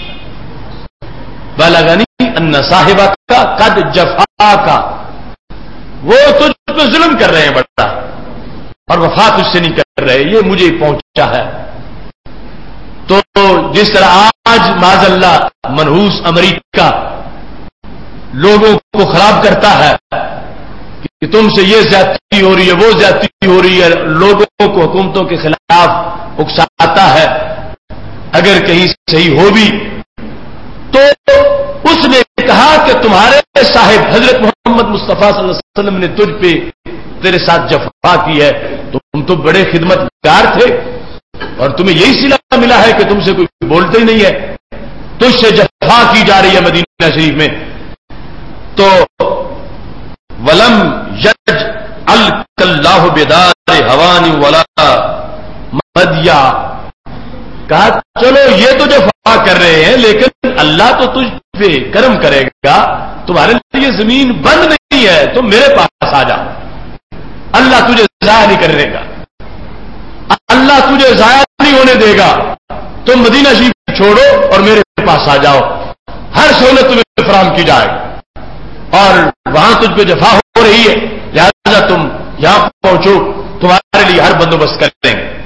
بلغنی ان صاحبک قد جفاک، وہ تجھ پہ ظلم کر رہے ہیں بڑا اور وفا تجھ سے نہیں کر رہے، یہ مجھے پہنچا ہے. تو جس طرح آج معاذ اللہ منحوس امریکہ لوگوں کو خراب کرتا ہے کہ تم سے یہ زیادتی ہو رہی ہے وہ زیادتی ہو رہی ہے، لوگوں کو حکومتوں کے خلاف اکساتا ہے، اگر کہیں صحیح ہو بھی تو اس نے کہا کہ تمہارے صاحب حضرت محمد مصطفیٰ صلی اللہ علیہ وسلم نے تجھ پہ تیرے ساتھ جفا کی ہے، تم تو بڑے خدمتگار تھے اور تمہیں یہی صلہ ملا ہے کہ تم سے کوئی بولتے ہی نہیں ہے، تجھ سے جفا کی جا رہی ہے مدینہ شریف میں. تو ولم یجعل اللہ بدار حوانی ولا مدیا، کہا چلو یہ تو جفا کر رہے ہیں لیکن اللہ تو تجھ پہ کرم کرے گا، تمہارے لیے زمین بند نہیں ہے، تم میرے پاس آ جاؤ، اللہ تجھے ضائع نہیں کرنے گا، اللہ تجھے ضائع نہیں ہونے دے گا، تم مدینہ شریف چھوڑو اور میرے پاس آ جاؤ، ہر سہولت تمہیں فراہم کی جائے گی، اور وہاں تجھ پہ جفا ہو رہی ہے لہذا تم یہاں پہنچو، تمہارے لیے ہر بندوبست کر دیں گے.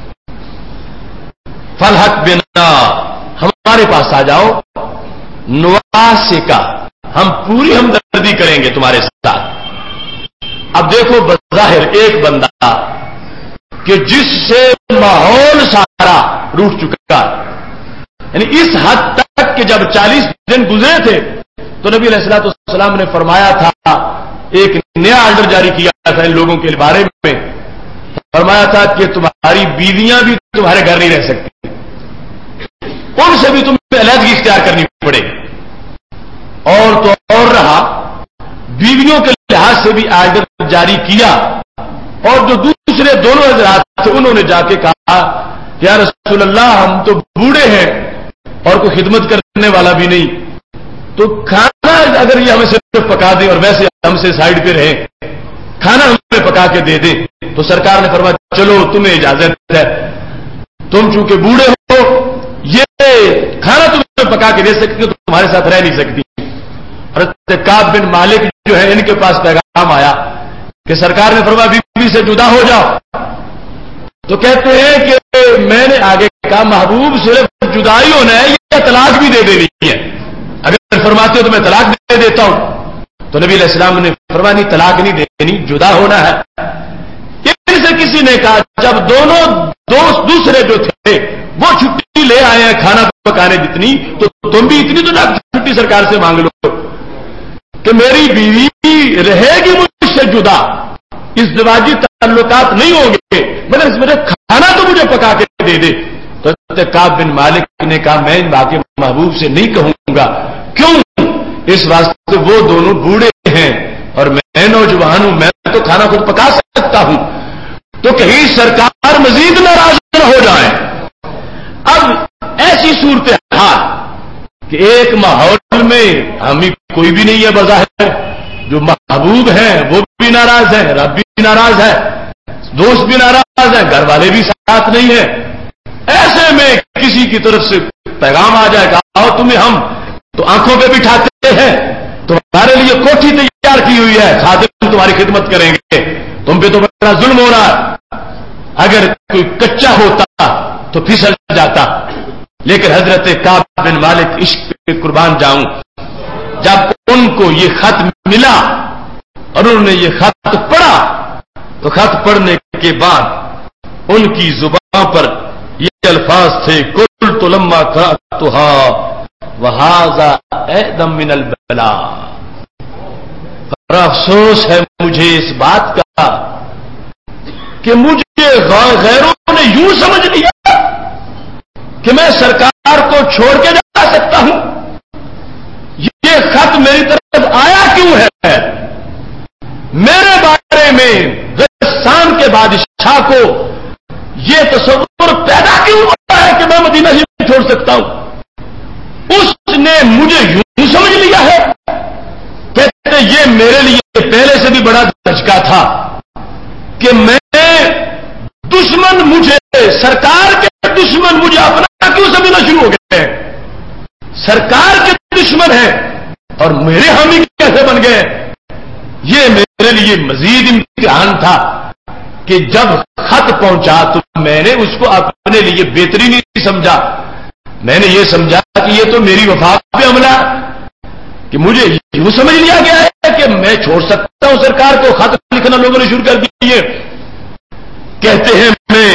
فالحق بنا، ہمارے پاس آ جاؤ، نواسکا، ہم پوری ہمدردی کریں گے تمہارے ساتھ. اب دیکھو بظاہر ایک بندہ کہ جس سے ماحول سارا روٹ چکا، یعنی اس حد تک کہ جب 40 دن گزرے تھے تو نبی علیہ الصلوۃ والسلام نے فرمایا تھا، ایک نیا آرڈر جاری کیا تھا ان لوگوں کے بارے میں، فرمایا تھا کہ تمہاری بیویاں بھی تمہارے گھر نہیں رہ سکتی، ان سے بھی تمہیں علیحدگی اختیار کرنی پڑے. اور تو اور رہا، بیویوں کے لحاظ سے بھی آرڈر جاری کیا اور جو دوسرے دونوں حضرات تھے انہوں نے جا کے کہا یا رسول اللہ ہم تو بوڑھے ہیں اور کوئی خدمت کرنے والا بھی نہیں، تو کھانا اگر یہ ہمیں صرف پکا دیں اور ویسے ہم سے سائڈ پہ رہیں، کھانا ہمیں پکا کے دے دیں، تو سرکار نے فرمایا چلو تمہیں اجازت ہے، تم چونکہ بوڑھے ہو یہ کھانا تمہیں پکا کے دے سکتی ہو، تو تمہارے ساتھ رہ نہیں سکتی۔ حضرت کعب بن مالک جو ہے ان کے پاس پیغام آیا کہ سرکار نے فرمایا بیوی سے جدا ہو جاؤ، تو کہتے ہیں کہ میں نے آگے کہا محبوب صرف جدائی ہونا ہے یا طلاق بھی دے دینی ہے؟ اگر فرماتے ہو تو میں طلاق دے دیتا ہوں، تو نبی علیہ السلام نے فرمایا نہیں طلاق نہیں دینی، جدا ہونا ہے۔ ان سے کسی نے کہا جب دونوں دوست دوسرے جو تھے وہ چھٹی لے آئے ہیں کھانا پکانے جتنی، تو تم بھی اتنی تو نہ چھٹی سرکار سے مانگ لو کہ میری بیوی رہے گی مجھ سے جدا، ازدواجی تعلقات نہیں ہوں گے، مگر میرے کھانا تو مجھے پکا کے دے دے۔ تو کعب بن مالک نے کہا میں ان باقی محبوب سے نہیں کہوں گا، کیوں؟ اس واسطے وہ دونوں بوڑھے ہیں اور میں نوجوان ہوں، میں تو کھانا خود پکا سکتا ہوں، تو کہیں سرکار مزید ناراض نہ ہو جائیں۔ اب ایسی صورتحال کہ ایک ماحول میں ہمیں کوئی بھی نہیں ہے بظاہر، جو محبوب ہیں وہ بھی ناراض ہیں، رب بھی ناراض ہے، دوست بھی ناراض ہیں، گھر والے بھی ساتھ نہیں ہیں، ایسے میں کسی کی طرف سے پیغام آ جائے گا آؤ تمہیں ہم تو آنکھوں پہ بٹھاتے ہیں، تمہارے لیے کوٹھی تیار کی ہوئی ہے، خادم تمہاری خدمت کریں گے، تم پہ تو بڑا ظلم ہو رہا ہے۔ اگر کوئی کچا ہوتا تو پھسل جاتا، لیکن حضرت کعب بن مالک عشق پہ قربان جاؤں، جب ان کو یہ خط ملا اور انہوں نے یہ خط پڑھا تو خط پڑھنے کے بعد ان کی زبان پر یہ الفاظ تھے قلت لما قرأتها وهذا أعظم من البلاء۔ بڑا افسوس ہے مجھے اس بات کا کہ مجھے غیروں نے یوں سمجھ لیا کہ میں سرکار کو چھوڑ کے جا سکتا ہوں، یہ خط میری طرف آیا کیوں ہے؟ میرے بارے میں غسان کے بادشاہ کو یہ تصور پیدا کیوں ہوتا ہے کہ میں مدینہ ہی نہیں چھوڑ سکتا ہوں؟ اس نے مجھے یوں سمجھ لیا ہے، کہتے یہ میرے لیے پہلے سے بھی بڑا دھچکا تھا کہ میں دشمن مجھے سرکار کے دشمن مجھے اپنا کیوں سمجھنا شروع ہو گئے ہیں، سرکار کے دشمن ہیں اور میرے حامی کیسے بن گئے؟ یہ میرے لیے مزید امتحان تھا کہ جب خط پہنچا تو میں نے اس کو اپنے لیے بہتری نہیں سمجھا، میں نے یہ سمجھا کہ یہ تو میری وفا پہ حملہ کہ مجھے یوں سمجھ لیا گیا ہے کہ میں چھوڑ سکتا ہوں سرکار کو، خط لکھنا لوگوں نے شروع کر دیے۔ کہتے ہیں میں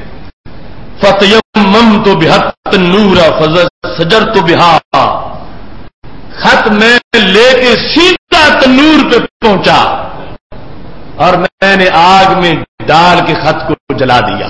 فَتَيَمَّمْتُ بِهَا النُّورَ فَسَجَرْتُ بِهَا، خط میں لے کے سیدھا تنور پہ پہنچا اور میں نے آگ میں ڈال کے خط کو جلا دیا۔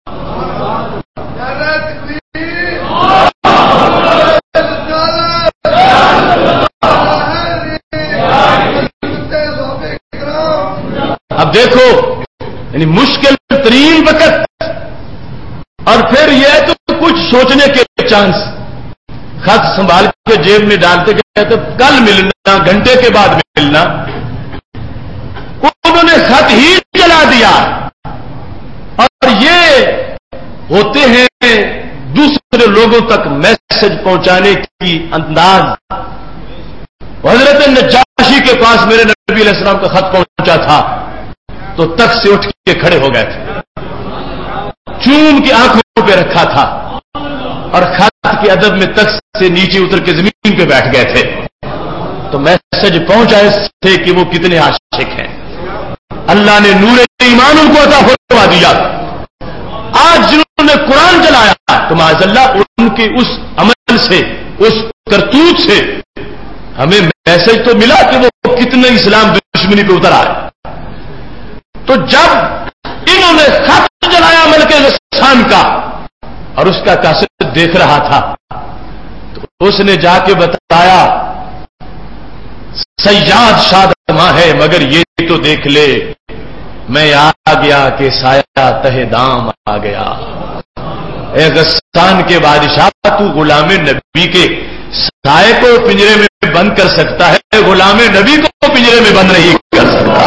اب دیکھو یعنی مشکل ترین وقت، اور پھر یہ تو کچھ سوچنے کے چانس، خط سنبھال کے جیب میں ڈالتے کہتے کل ملنا، گھنٹے کے بعد ملنا، انہوں نے خط ہی جلا دیا۔ اور یہ ہوتے ہیں دوسرے لوگوں تک میسج پہنچانے کی انداز۔ حضرت نجاشی کے پاس میرے نبی علیہ السلام کا خط پہنچا تھا تو تخت سے اٹھ کے کھڑے ہو گئے تھے، چوم کی آنکھوں پہ رکھا تھا اور خط کے ادب میں تخت سے نیچے اتر کے زمین پہ بیٹھ گئے تھے۔ تو میسج پہنچا اس سے کہ وہ کتنے عاشق ہیں، اللہ نے نور ایمان ان کو عطا فرما دیا۔ آج جنہوں نے قرآن چلایا تو معاذ اللہ ان کے اس عمل سے، اس کرتوت سے ہمیں میسج تو ملا کہ وہ کتنے اسلام دشمنی پہ اتر آئے۔ تو جب انہوں نے خط جلایا ملک غسان کا اور اس کا کیسٹ دیکھ رہا تھا تو اس نے جا کے بتایا سیاد شاد ماں ہے مگر یہ تو دیکھ لے میں آ گیا کہ سایہ تہ دام آ گیا. اے غسان کے بادشاہ، تو غلام نبی کے سائے کو پنجرے میں بند کر سکتا ہے، غلام نبی کو پنجرے میں بند نہیں کر سکتا.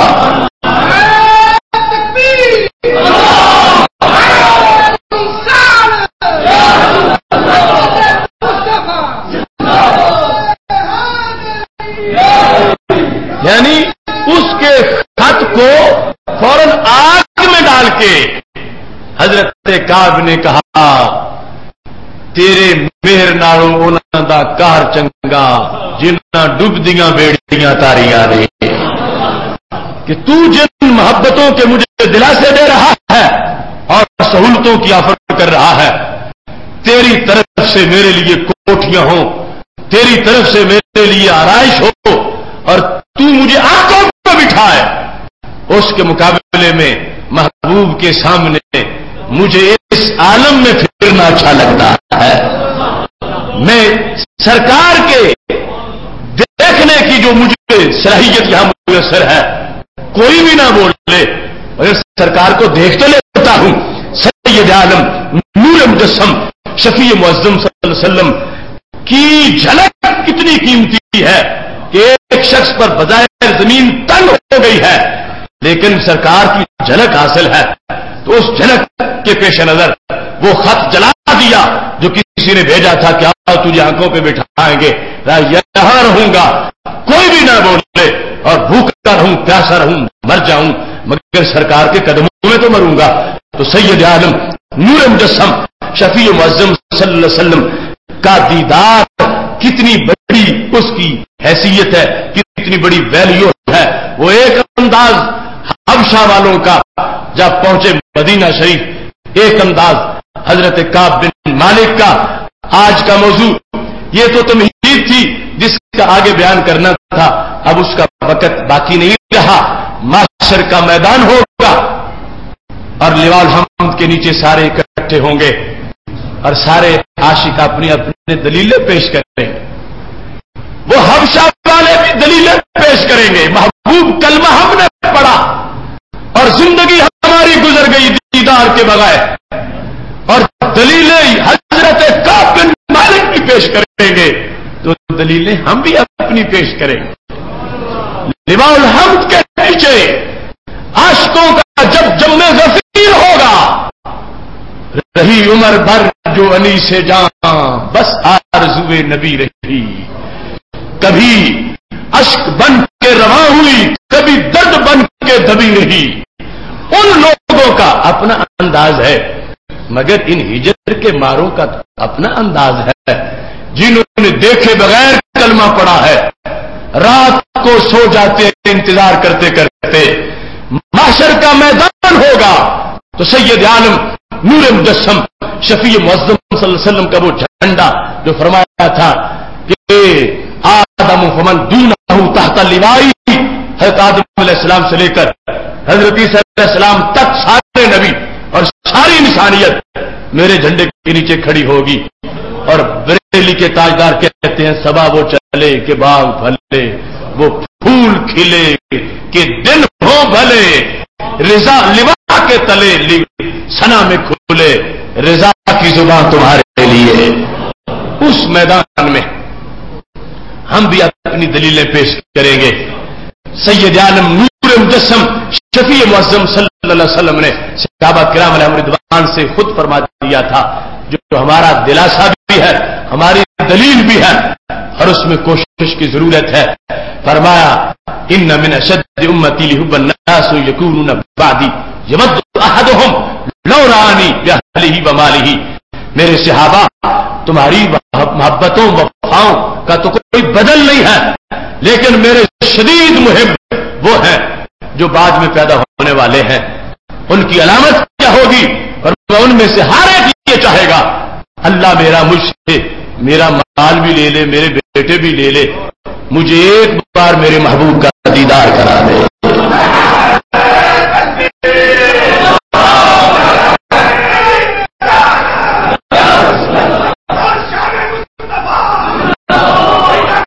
یعنی اس کے خط کو فوراً آگ میں ڈال کے حضرت کعب نے کہا، تیرے مہر نالوں انہاں دا کار چنگا جنہاں ڈب دیاں بیڑیاں تاریاں نے، کہ تو جن محبتوں کے مجھے دلاسے دے رہا ہے اور سہولتوں کی آفر کر رہا ہے، تیری طرف سے میرے لیے کوٹھیاں ہوں، تیری طرف سے میرے لیے آرائش ہو، اور تو مجھے آنکھوں پہ بٹھائے، اس کے مقابلے میں محبوب کے سامنے مجھے اس عالم میں پھرنا اچھا لگتا ہے. میں سرکار کے دیکھنے کی جو مجھے صلاحیت یہاں میسر ہے، کوئی بھی نہ بولے مگر سرکار کو دیکھ تو لیتا ہوں. سید عالم نور مجسم شفیع معظم صلی اللہ علیہ وسلم کی جھلک کتنی قیمتی ہے کہ ایک شخص پر بظاہر زمین تنگ ہو گئی ہے لیکن سرکار کی جھلک حاصل ہے، تو اس جھلک کے پیش نظر وہ خط جلا دیا جو کسی نے بھیجا تھا کہ آؤ تجھے آنکھوں پہ بٹھائیں گے، یہاں رہوں گا، کوئی بھی نہ بولے، اور بھوکا رہوں، پیاسا رہوں، مر جاؤں مگر سرکار کے قدموں میں تو مروں گا. تو سید عالم نور مجسم شفیع معظم صلی اللہ علیہ وسلم کا دیدار کتنی بڑی اس کی حیثیت ہے، کتنی بڑی ویلیو ہے. وہ ایک انداز حبشہ والوں کا جب پہنچے مدینہ شریف، ایک انداز حضرت کعب بن مالک کا. آج کا موضوع یہ تو تمہید تھی جس کا آگے بیان کرنا تھا، اب اس کا وقت باقی نہیں رہا. محشر کا میدان ہوگا اور لواء الحمد کے نیچے سارے اکٹھے ہوں گے اور سارے عاشق اپنی اپنی دلیلیں پیش کریں گے. وہ حبشہ والے بھی دلیلیں پیش کریں گے، محبوب کلمہ ہم نے پڑھا اور زندگی ہماری گزر گئی دیدار کے بغیر، اور دلیلیں حضرت کعب بن مالک بھی پیش کریں گے، تو دلیلیں ہم بھی اپنی پیش کریں گے. لواء الحمد کے نیچے عاشقوں کا جب جم غفیر ہوگا، رہی عمر بھر جو علی سے جان بس آرزوئے نبی رہی، کبھی اشک بن کے رواں ہوئی، کبھی درد بن کے دبی رہی. ان لوگوں کا اپنا انداز ہے مگر ان ہجر کے ماروں کا اپنا انداز ہے جنہوں نے دیکھے بغیر کلمہ پڑھا ہے، رات کو سو جاتے ہیں انتظار کرتے کرتے. محشر کا میدان ہوگا تو سید عالم نور مجسم شفیع معظم صلی اللہ علیہ وسلم کا وہ جھنڈا جو فرمایا تھا کہ آدم فمن دونہ تحت لوائی، حضرت آدم علیہ السلام سے لے کر حضرت عیسیٰ علیہ السلام تک سارے نبی اور ساری انسانیت میرے جھنڈے کے نیچے کھڑی ہوگی. اور بریلی کے تاجدار کہتے ہیں صبا وہ چلے کہ باغ پھلے، وہ پھول کھلے کہ دن ہو بھلے، رضا لوا کے تلے سنا میں کھلے، رضا کی زبان تمہارے لیے. اس میدان میں ہم بھی اپنی دلیلیں پیش کریں گے. سید عالم نور مجسم شفیع معظم صلی اللہ علیہ وسلم نے صحابہ کرام علیہم رضوان سے خود فرما دیا تھا، جو ہمارا دلاسا بھی ہے، ہماری دلیل بھی ہے، اور اس میں کوشش کی ضرورت ہے. فرمایا ان من اشد امتی لحب الناس یکونون بعدی یود احدهم لو رانی باہلہ ومالہ. میرے صحابہ تمہاری محبتوں وفاؤں کا تو کوئی بدل نہیں ہے، لیکن میرے شدید محب وہ ہیں جو بعد میں پیدا ہونے والے ہیں. ان کی علامت کیا ہوگی؟ اور ان میں سے ہر ایک یہ چاہے گا اللہ میرا مجھ سے میرا مال بھی لے لے، میرے بیٹے بھی لے لے، مجھے ایک بار میرے محبوب کا دیدار کرا دے.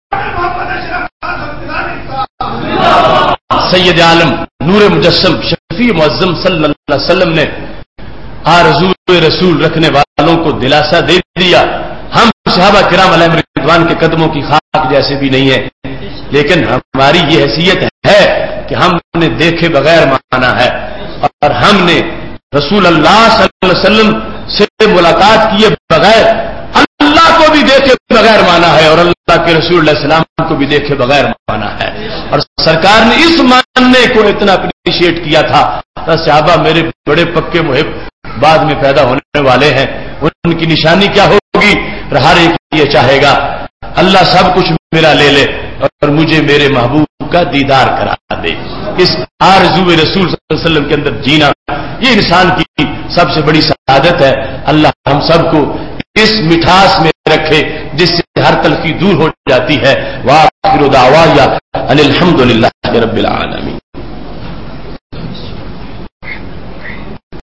سید عالم نور مجسم شفیع معظم صلی اللہ علیہ وسلم نے آرزو رسول رکھنے والوں کو دلاسا دے دیا. ہم صحابہ کرام علیہم رضوان کے قدموں کی خاک جیسے بھی نہیں ہے، لیکن ہماری یہ حیثیت ہے کہ ہم نے دیکھے بغیر مانا ہے، اور ہم نے رسول اللہ صلی اللہ علیہ وسلم سے ملاقات کیے بغیر اللہ کو بھی دیکھے بغیر مانا ہے، اور اللہ کے رسول علیہ السلام کو بھی دیکھے بغیر مانا ہے. اور سرکار نے اس ماننے کو اتنا اپریشیٹ کیا تھا. صحابہ میرے بڑے پکے محب بعد میں پیدا ہونے والے ہیں، ان کی نشانی کیا ہوگی؟ ہر ایک یہ چاہے گا اللہ سب کچھ میرا لے لے اور مجھے میرے محبوب کا دیدار کرا دے. اس آرزو رسول صلی اللہ علیہ وسلم کے اندر جینا یہ انسان کی سب سے بڑی سعادت ہے. اللہ ہم سب کو اس مٹھاس میں رکھے جس سے ہر تلخی دور ہو جاتی ہے. وآخر دعوانا ان الحمد للہ رب العالمین.